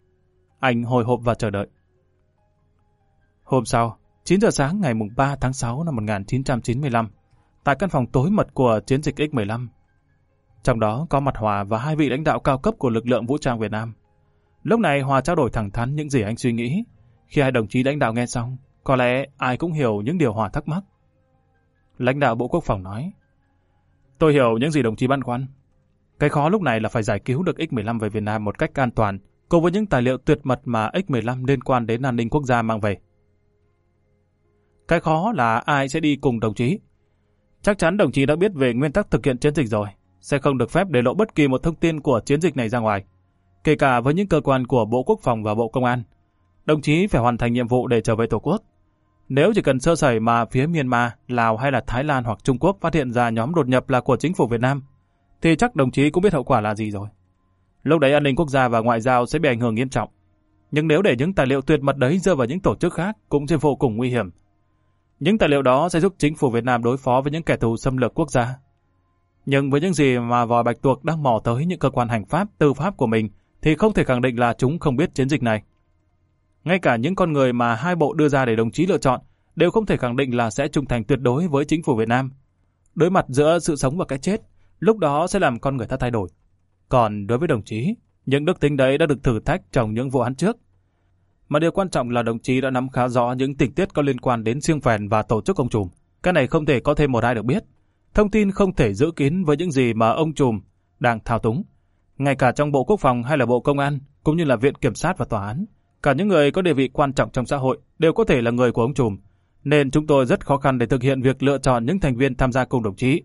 Anh hồi hộp và chờ đợi. Hôm sau, chín giờ sáng ngày ba tháng sáu năm một nghìn chín trăm chín mươi lăm, tại căn phòng tối mật của chiến dịch X mười lăm. Trong đó có mặt Hòa và hai vị lãnh đạo cao cấp của lực lượng vũ trang Việt Nam. Lúc này Hòa trao đổi thẳng thắn những gì anh suy nghĩ. Khi hai đồng chí lãnh đạo nghe xong, có lẽ ai cũng hiểu những điều Hòa thắc mắc. Lãnh đạo Bộ Quốc phòng nói: Tôi hiểu những gì đồng chí băn khoăn. Cái khó lúc này là phải giải cứu được X mười lăm về Việt Nam một cách an toàn, cùng với những tài liệu tuyệt mật mà X mười lăm liên quan đến an ninh quốc gia mang về. Cái khó là ai sẽ đi cùng đồng chí. Chắc chắn đồng chí đã biết về nguyên tắc thực hiện chiến dịch rồi, sẽ không được phép để lộ bất kỳ một thông tin của chiến dịch này ra ngoài, kể cả với những cơ quan của Bộ Quốc phòng và Bộ Công an. Đồng chí phải hoàn thành nhiệm vụ để trở về Tổ quốc. Nếu chỉ cần sơ sẩy mà phía Myanmar, Lào hay là Thái Lan hoặc Trung Quốc phát hiện ra nhóm đột nhập là của chính phủ Việt Nam, thì chắc đồng chí cũng biết hậu quả là gì rồi. Lúc đấy an ninh quốc gia và ngoại giao sẽ bị ảnh hưởng nghiêm trọng. Nhưng nếu để những tài liệu tuyệt mật đấy rơi vào những tổ chức khác cũng sẽ vô cùng nguy hiểm. Những tài liệu đó sẽ giúp chính phủ Việt Nam đối phó với những kẻ thù xâm lược quốc gia. Nhưng với những gì mà vòi bạch tuộc đang mò tới những cơ quan hành pháp, tư pháp của mình, thì không thể khẳng định là chúng không biết chiến dịch này. Ngay cả những con người mà hai bộ đưa ra để đồng chí lựa chọn đều không thể khẳng định là sẽ trung thành tuyệt đối với chính phủ Việt Nam. Đối mặt giữa sự sống và cái chết, lúc đó sẽ làm con người ta thay đổi. Còn đối với đồng chí, những đức tính đấy đã được thử thách trong những vụ án trước. Mà điều quan trọng là đồng chí đã nắm khá rõ những tình tiết có liên quan đến Siêng Phèn và tổ chức ông trùm. Cái này không thể có thêm một ai được biết. Thông tin không thể giữ kín với những gì mà ông trùm đang thao túng. Ngay cả trong Bộ Quốc phòng hay là Bộ Công an, cũng như là Viện Kiểm sát và Tòa án, cả những người có địa vị quan trọng trong xã hội đều có thể là người của ông trùm. Nên chúng tôi rất khó khăn để thực hiện việc lựa chọn những thành viên tham gia cùng đồng chí.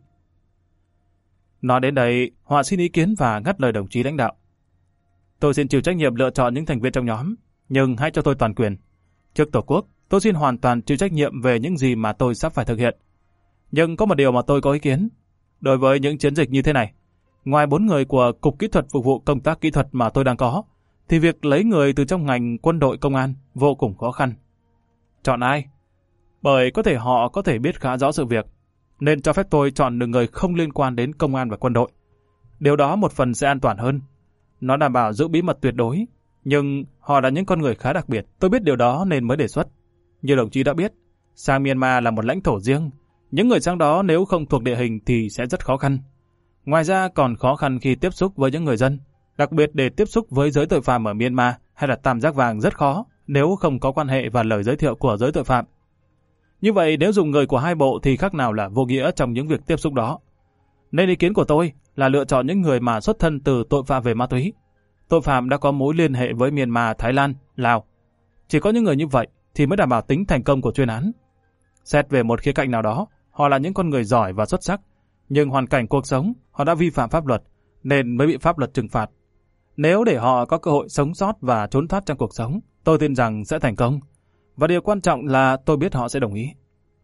Nói đến đây, Hòa xin ý kiến và ngắt lời đồng chí lãnh đạo. Tôi xin chịu trách nhiệm lựa chọn những thành viên trong nhóm, nhưng hãy cho tôi toàn quyền. Trước Tổ quốc, tôi xin hoàn toàn chịu trách nhiệm về những gì mà tôi sắp phải thực hiện. Nhưng có một điều mà tôi có ý kiến. Đối với những chiến dịch như thế này, ngoài bốn người của Cục Kỹ thuật phục vụ công tác kỹ thuật mà tôi đang có, thì việc lấy người từ trong ngành quân đội công an vô cùng khó khăn. Chọn ai? Bởi có thể họ có thể biết khá rõ sự việc, nên cho phép tôi chọn được người không liên quan đến công an và quân đội. Điều đó một phần sẽ an toàn hơn. Nó đảm bảo giữ bí mật tuyệt đối, nhưng họ là những con người khá đặc biệt. Tôi biết điều đó nên mới đề xuất. Như đồng chí đã biết, sang Myanmar là một lãnh thổ riêng. Những người sang đó nếu không thuộc địa hình thì sẽ rất khó khăn. Ngoài ra còn khó khăn khi tiếp xúc với những người dân. Đặc biệt để tiếp xúc với giới tội phạm ở Myanmar hay là Tam Giác Vàng rất khó nếu không có quan hệ và lời giới thiệu của giới tội phạm. Như vậy nếu dùng người của hai bộ thì khác nào là vô nghĩa trong những việc tiếp xúc đó. Nên ý kiến của tôi là lựa chọn những người mà xuất thân từ tội phạm về ma túy. Tội phạm đã có mối liên hệ với Myanmar, Thái Lan, Lào. Chỉ có những người như vậy thì mới đảm bảo tính thành công của chuyên án. Xét về một khía cạnh nào đó, họ là những con người giỏi và xuất sắc, nhưng hoàn cảnh cuộc sống họ đã vi phạm pháp luật nên mới bị pháp luật trừng phạt. Nếu để họ có cơ hội sống sót và trốn thoát trong cuộc sống, tôi tin rằng sẽ thành công. Và điều quan trọng là tôi biết họ sẽ đồng ý.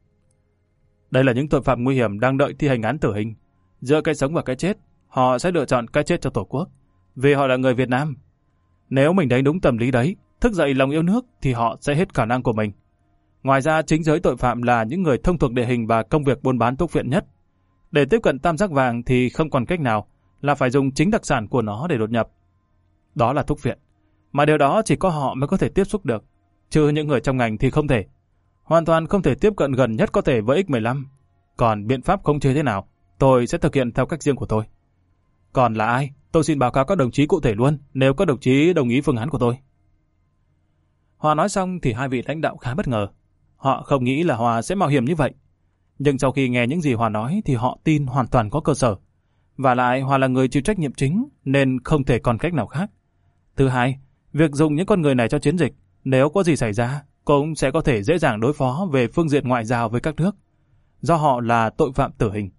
Đây là những tội phạm nguy hiểm đang đợi thi hành án tử hình. Giữa cái sống và cái chết, họ sẽ lựa chọn cái chết cho Tổ quốc, vì họ là người Việt Nam. Nếu mình đánh đúng tâm lý đấy, thức dậy lòng yêu nước thì họ sẽ hết khả năng của mình. Ngoài ra, chính giới tội phạm là những người thông thuộc địa hình và công việc buôn bán thuốc viện nhất. Để tiếp cận Tam Giác Vàng thì không còn cách nào là phải dùng chính đặc sản của nó để đột nhập. Đó là thuốc viện, mà điều đó chỉ có họ mới có thể tiếp xúc được, chứ những người trong ngành thì không thể. Hoàn toàn không thể tiếp cận gần nhất có thể với X mười lăm. Còn biện pháp khống chế thế nào, tôi sẽ thực hiện theo cách riêng của tôi. Còn là ai, tôi xin báo cáo các đồng chí cụ thể luôn, nếu các đồng chí đồng ý phương án của tôi. Hòa nói xong thì hai vị lãnh đạo khá bất ngờ. Họ không nghĩ là Hòa sẽ mạo hiểm như vậy. Nhưng sau khi nghe những gì Hòa nói thì họ tin hoàn toàn có cơ sở. Và lại Hòa là người chịu trách nhiệm chính nên không thể còn cách nào khác. Thứ hai, việc dùng những con người này cho chiến dịch, nếu có gì xảy ra, cũng sẽ có thể dễ dàng đối phó về phương diện ngoại giao với các nước, do họ là tội phạm tử hình.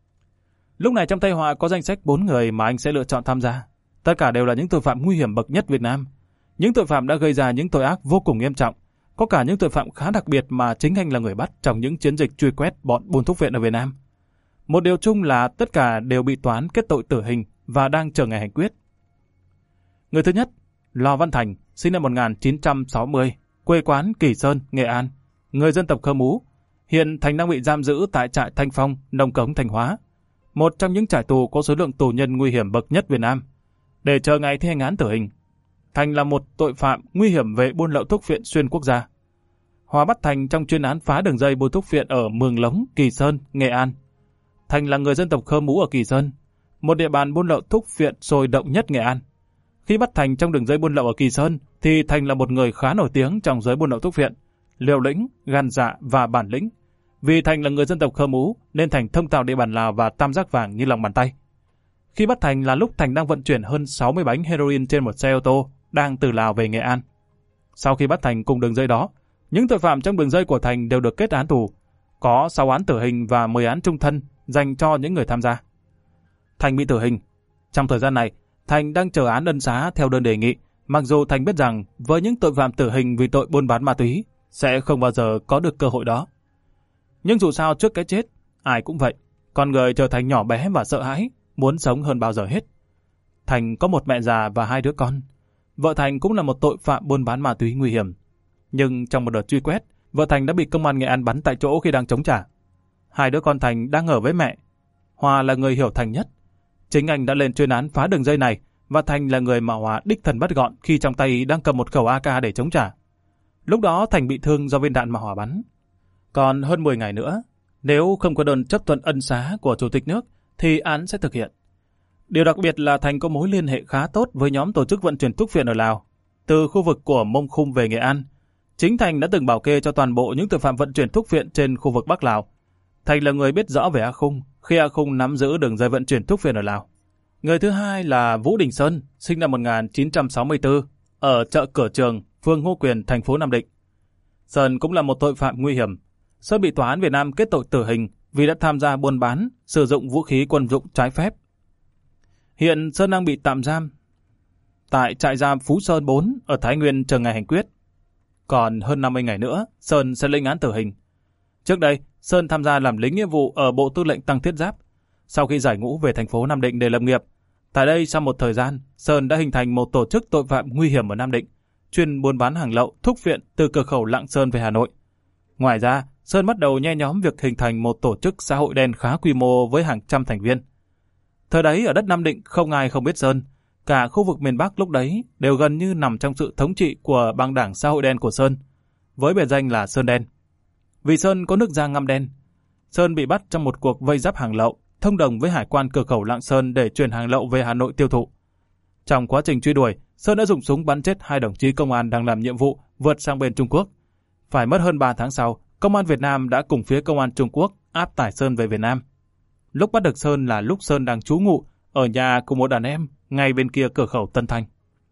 Lúc này trong tay Hòa có danh sách bốn người mà anh sẽ lựa chọn tham gia. Tất cả đều là những tội phạm nguy hiểm bậc nhất Việt Nam. Những tội phạm đã gây ra những tội ác vô cùng nghiêm trọng. Có cả những tội phạm khá đặc biệt mà chính anh là người bắt trong những chiến dịch truy quét bọn buôn thuốc viện ở Việt Nam. Một điều chung là tất cả đều bị tòa án kết tội tử hình và đang chờ ngày hành quyết. Người thứ nhất, Lò Văn Thành, sinh năm một nghìn chín trăm sáu mươi, quê quán Kỳ Sơn, Nghệ An, người dân tộc Khơ Mú. Hiện Thành đang bị giam giữ tại trại Thanh Phong, Nông Cống, Thanh Hóa, một trong những trại tù có số lượng tù nhân nguy hiểm bậc nhất Việt Nam, để chờ ngày thi hành án tử hình. Thành là một tội phạm nguy hiểm về buôn lậu thuốc viện xuyên quốc gia. Hòa bắt Thành trong chuyên án phá đường dây buôn thuốc viện ở Mường Lống, Kỳ Sơn, Nghệ An. Thành là người dân tộc Khơ Mú ở Kỳ Sơn, một địa bàn buôn lậu thuốc viện sôi động nhất Nghệ An. Khi bắt Thành trong đường dây buôn lậu ở Kỳ Sơn, thì Thành là một người khá nổi tiếng trong giới buôn lậu thuốc viện, liều lĩnh, gan dạ và bản lĩnh. Vì Thành là người dân tộc Khơ Mú, nên Thành thông thạo địa bàn Lào và Tam Giác Vàng như lòng bàn tay. Khi bắt Thành là lúc Thành đang vận chuyển hơn sáu mươi bánh heroin trên một xe ô tô, đang từ Lào về Nghệ An. Sau khi bắt Thành cùng đường dây đó, những tội phạm trong đường dây của Thành đều được kết án tù, có sáu án tử hình và mười án chung thân dành cho những người tham gia. Thành bị tử hình. Trong thời gian này, Thành đang chờ án ân xá theo đơn đề nghị, mặc dù Thành biết rằng với những tội phạm tử hình vì tội buôn bán ma túy sẽ không bao giờ có được cơ hội đó. Nhưng dù sao trước cái chết, ai cũng vậy, con người trở thành nhỏ bé và sợ hãi, muốn sống hơn bao giờ hết. Thành có một mẹ già và hai đứa con. Vợ Thành cũng là một tội phạm buôn bán ma túy nguy hiểm. Nhưng trong một đợt truy quét, vợ Thành đã bị công an Nghệ An bắn tại chỗ khi đang chống trả. Hai đứa con Thành đang ở với mẹ. Hòa là người hiểu Thành nhất. Chính anh đã lên chuyên án phá đường dây này, và Thành là người mà Hòa đích thân bắt gọn khi trong tay đang cầm một khẩu a ca để chống trả. Lúc đó Thành bị thương do viên đạn mà Hòa bắn. Còn hơn mười ngày nữa, nếu không có đơn chấp thuận ân xá của Chủ tịch nước, thì án sẽ thực hiện. Điều đặc biệt là Thành có mối liên hệ khá tốt với nhóm tổ chức vận chuyển thuốc viện ở Lào, từ khu vực của Mông Khung về Nghệ An. Chính Thành đã từng bảo kê cho toàn bộ những tội phạm vận chuyển thuốc viện trên khu vực Bắc Lào. Thành là người biết rõ về A Khung, khi A Khung nắm giữ đường dây vận chuyển thuốc viện ở Lào. Người thứ hai là Vũ Đình Sơn, sinh năm một nghìn chín trăm sáu mươi tư, ở chợ Cửa Trường, phường Ngô Quyền, thành phố Nam Định. Sơn cũng là một tội phạm nguy hiểm. Sơn bị tòa án Việt Nam kết tội tử hình vì đã tham gia buôn bán, sử dụng vũ khí quân dụng trái phép. Hiện Sơn đang bị tạm giam tại trại giam Phú Sơn bốn ở Thái Nguyên chờ ngày hành quyết. Còn hơn năm mươi ngày nữa, Sơn sẽ lĩnh án tử hình. Trước đây, Sơn tham gia làm lính nghĩa vụ ở Bộ Tư lệnh Tăng Thiết Giáp. Sau khi giải ngũ về thành phố Nam Định để lập nghiệp, tại đây sau một thời gian, Sơn đã hình thành một tổ chức tội phạm nguy hiểm ở Nam Định, chuyên buôn bán hàng lậu, thuốc viện từ cửa khẩu Lạng Sơn về Hà Nội. Ngoài ra, Sơn bắt đầu nhe nhóm việc hình thành một tổ chức xã hội đen khá quy mô với hàng trăm thành viên. Thời đấy ở đất Nam Định không ai không biết Sơn. Cả khu vực miền Bắc lúc đấy đều gần như nằm trong sự thống trị của băng đảng xã hội đen của Sơn, với biệt danh là Sơn Đen. Vì Sơn có nước da ngăm đen, Sơn bị bắt trong một cuộc vây giáp hàng lậu, thông đồng với hải quan cửa khẩu Lạng Sơn để chuyển hàng lậu về Hà Nội tiêu thụ. Trong quá trình truy đuổi, Sơn đã dùng súng bắn chết hai đồng chí công an đang làm nhiệm vụ vượt sang bên Trung Quốc. Phải mất hơn ba tháng sau, công an Việt Nam đã cùng phía công an Trung Quốc áp tải Sơn về Việt Nam. Lúc bắt được Sơn là lúc Sơn đang trú ngụ ở nhà của một đàn em ngay bên kia cửa khẩu Tân Thanh.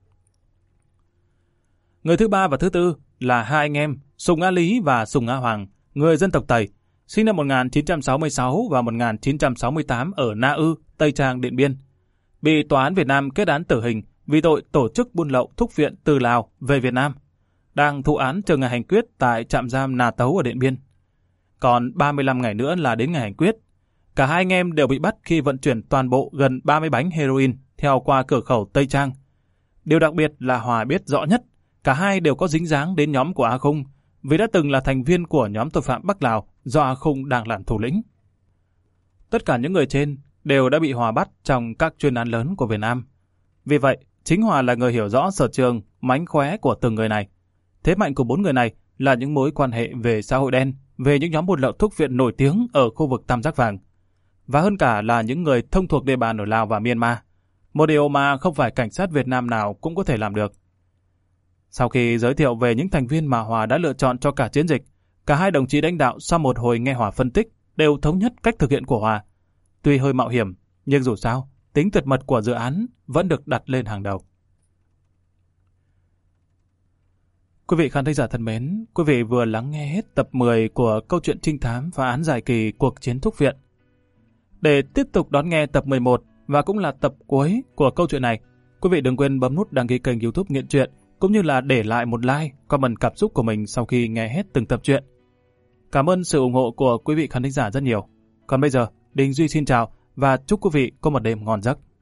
Người thứ ba và thứ tư là hai anh em Sùng A Lý và Sùng A Hoàng, người dân tộc Tây, sinh năm một nghìn chín trăm sáu mươi sáu và một nghìn chín trăm sáu mươi tám ở Na Ư, Tây Trang, Điện Biên, bị tòa án Việt Nam kết án tử hình vì tội tổ chức buôn lậu thuốc viện từ Lào về Việt Nam, đang thụ án chờ ngày hành quyết tại trạm giam Nà Tấu ở Điện Biên. Còn ba mươi lăm ngày nữa là đến ngày hành quyết. Cả hai anh em đều bị bắt khi vận chuyển toàn bộ gần ba mươi bánh heroin theo qua cửa khẩu Tây Trang. Điều đặc biệt là Hòa biết rõ nhất, cả hai đều có dính dáng đến nhóm của A Khung, vì đã từng là thành viên của nhóm tội phạm Bắc Lào do A Khung đang làm thủ lĩnh. Tất cả những người trên đều đã bị Hòa bắt trong các chuyên án lớn của Việt Nam. Vì vậy, chính Hòa là người hiểu rõ sở trường, mánh khóe của từng người này. Thế mạnh của bốn người này là những mối quan hệ về xã hội đen, về những nhóm buôn lậu thuốc viện nổi tiếng ở khu vực Tam Giác Vàng. Và hơn cả là những người thông thuộc địa bàn ở Lào và Myanmar. Một điều mà không phải cảnh sát Việt Nam nào cũng có thể làm được. Sau khi giới thiệu về những thành viên mà Hòa đã lựa chọn cho cả chiến dịch, cả hai đồng chí lãnh đạo sau một hồi nghe Hòa phân tích đều thống nhất cách thực hiện của Hòa. Tuy hơi mạo hiểm, nhưng dù sao, tính tuyệt mật của dự án vẫn được đặt lên hàng đầu. Quý vị khán thính giả thân mến, quý vị vừa lắng nghe hết tập mười của câu chuyện trinh thám phá án dài kỳ Cuộc chiến thuốc viện. Để tiếp tục đón nghe tập mười một và cũng là tập cuối của câu chuyện này, quý vị đừng quên bấm nút đăng ký kênh YouTube Nghiện Truyện, cũng như là để lại một like, comment cảm xúc của mình sau khi nghe hết từng tập truyện. Cảm ơn sự ủng hộ của quý vị khán thính giả rất nhiều. Còn bây giờ, Đình Duy xin chào và chúc quý vị có một đêm ngon giấc.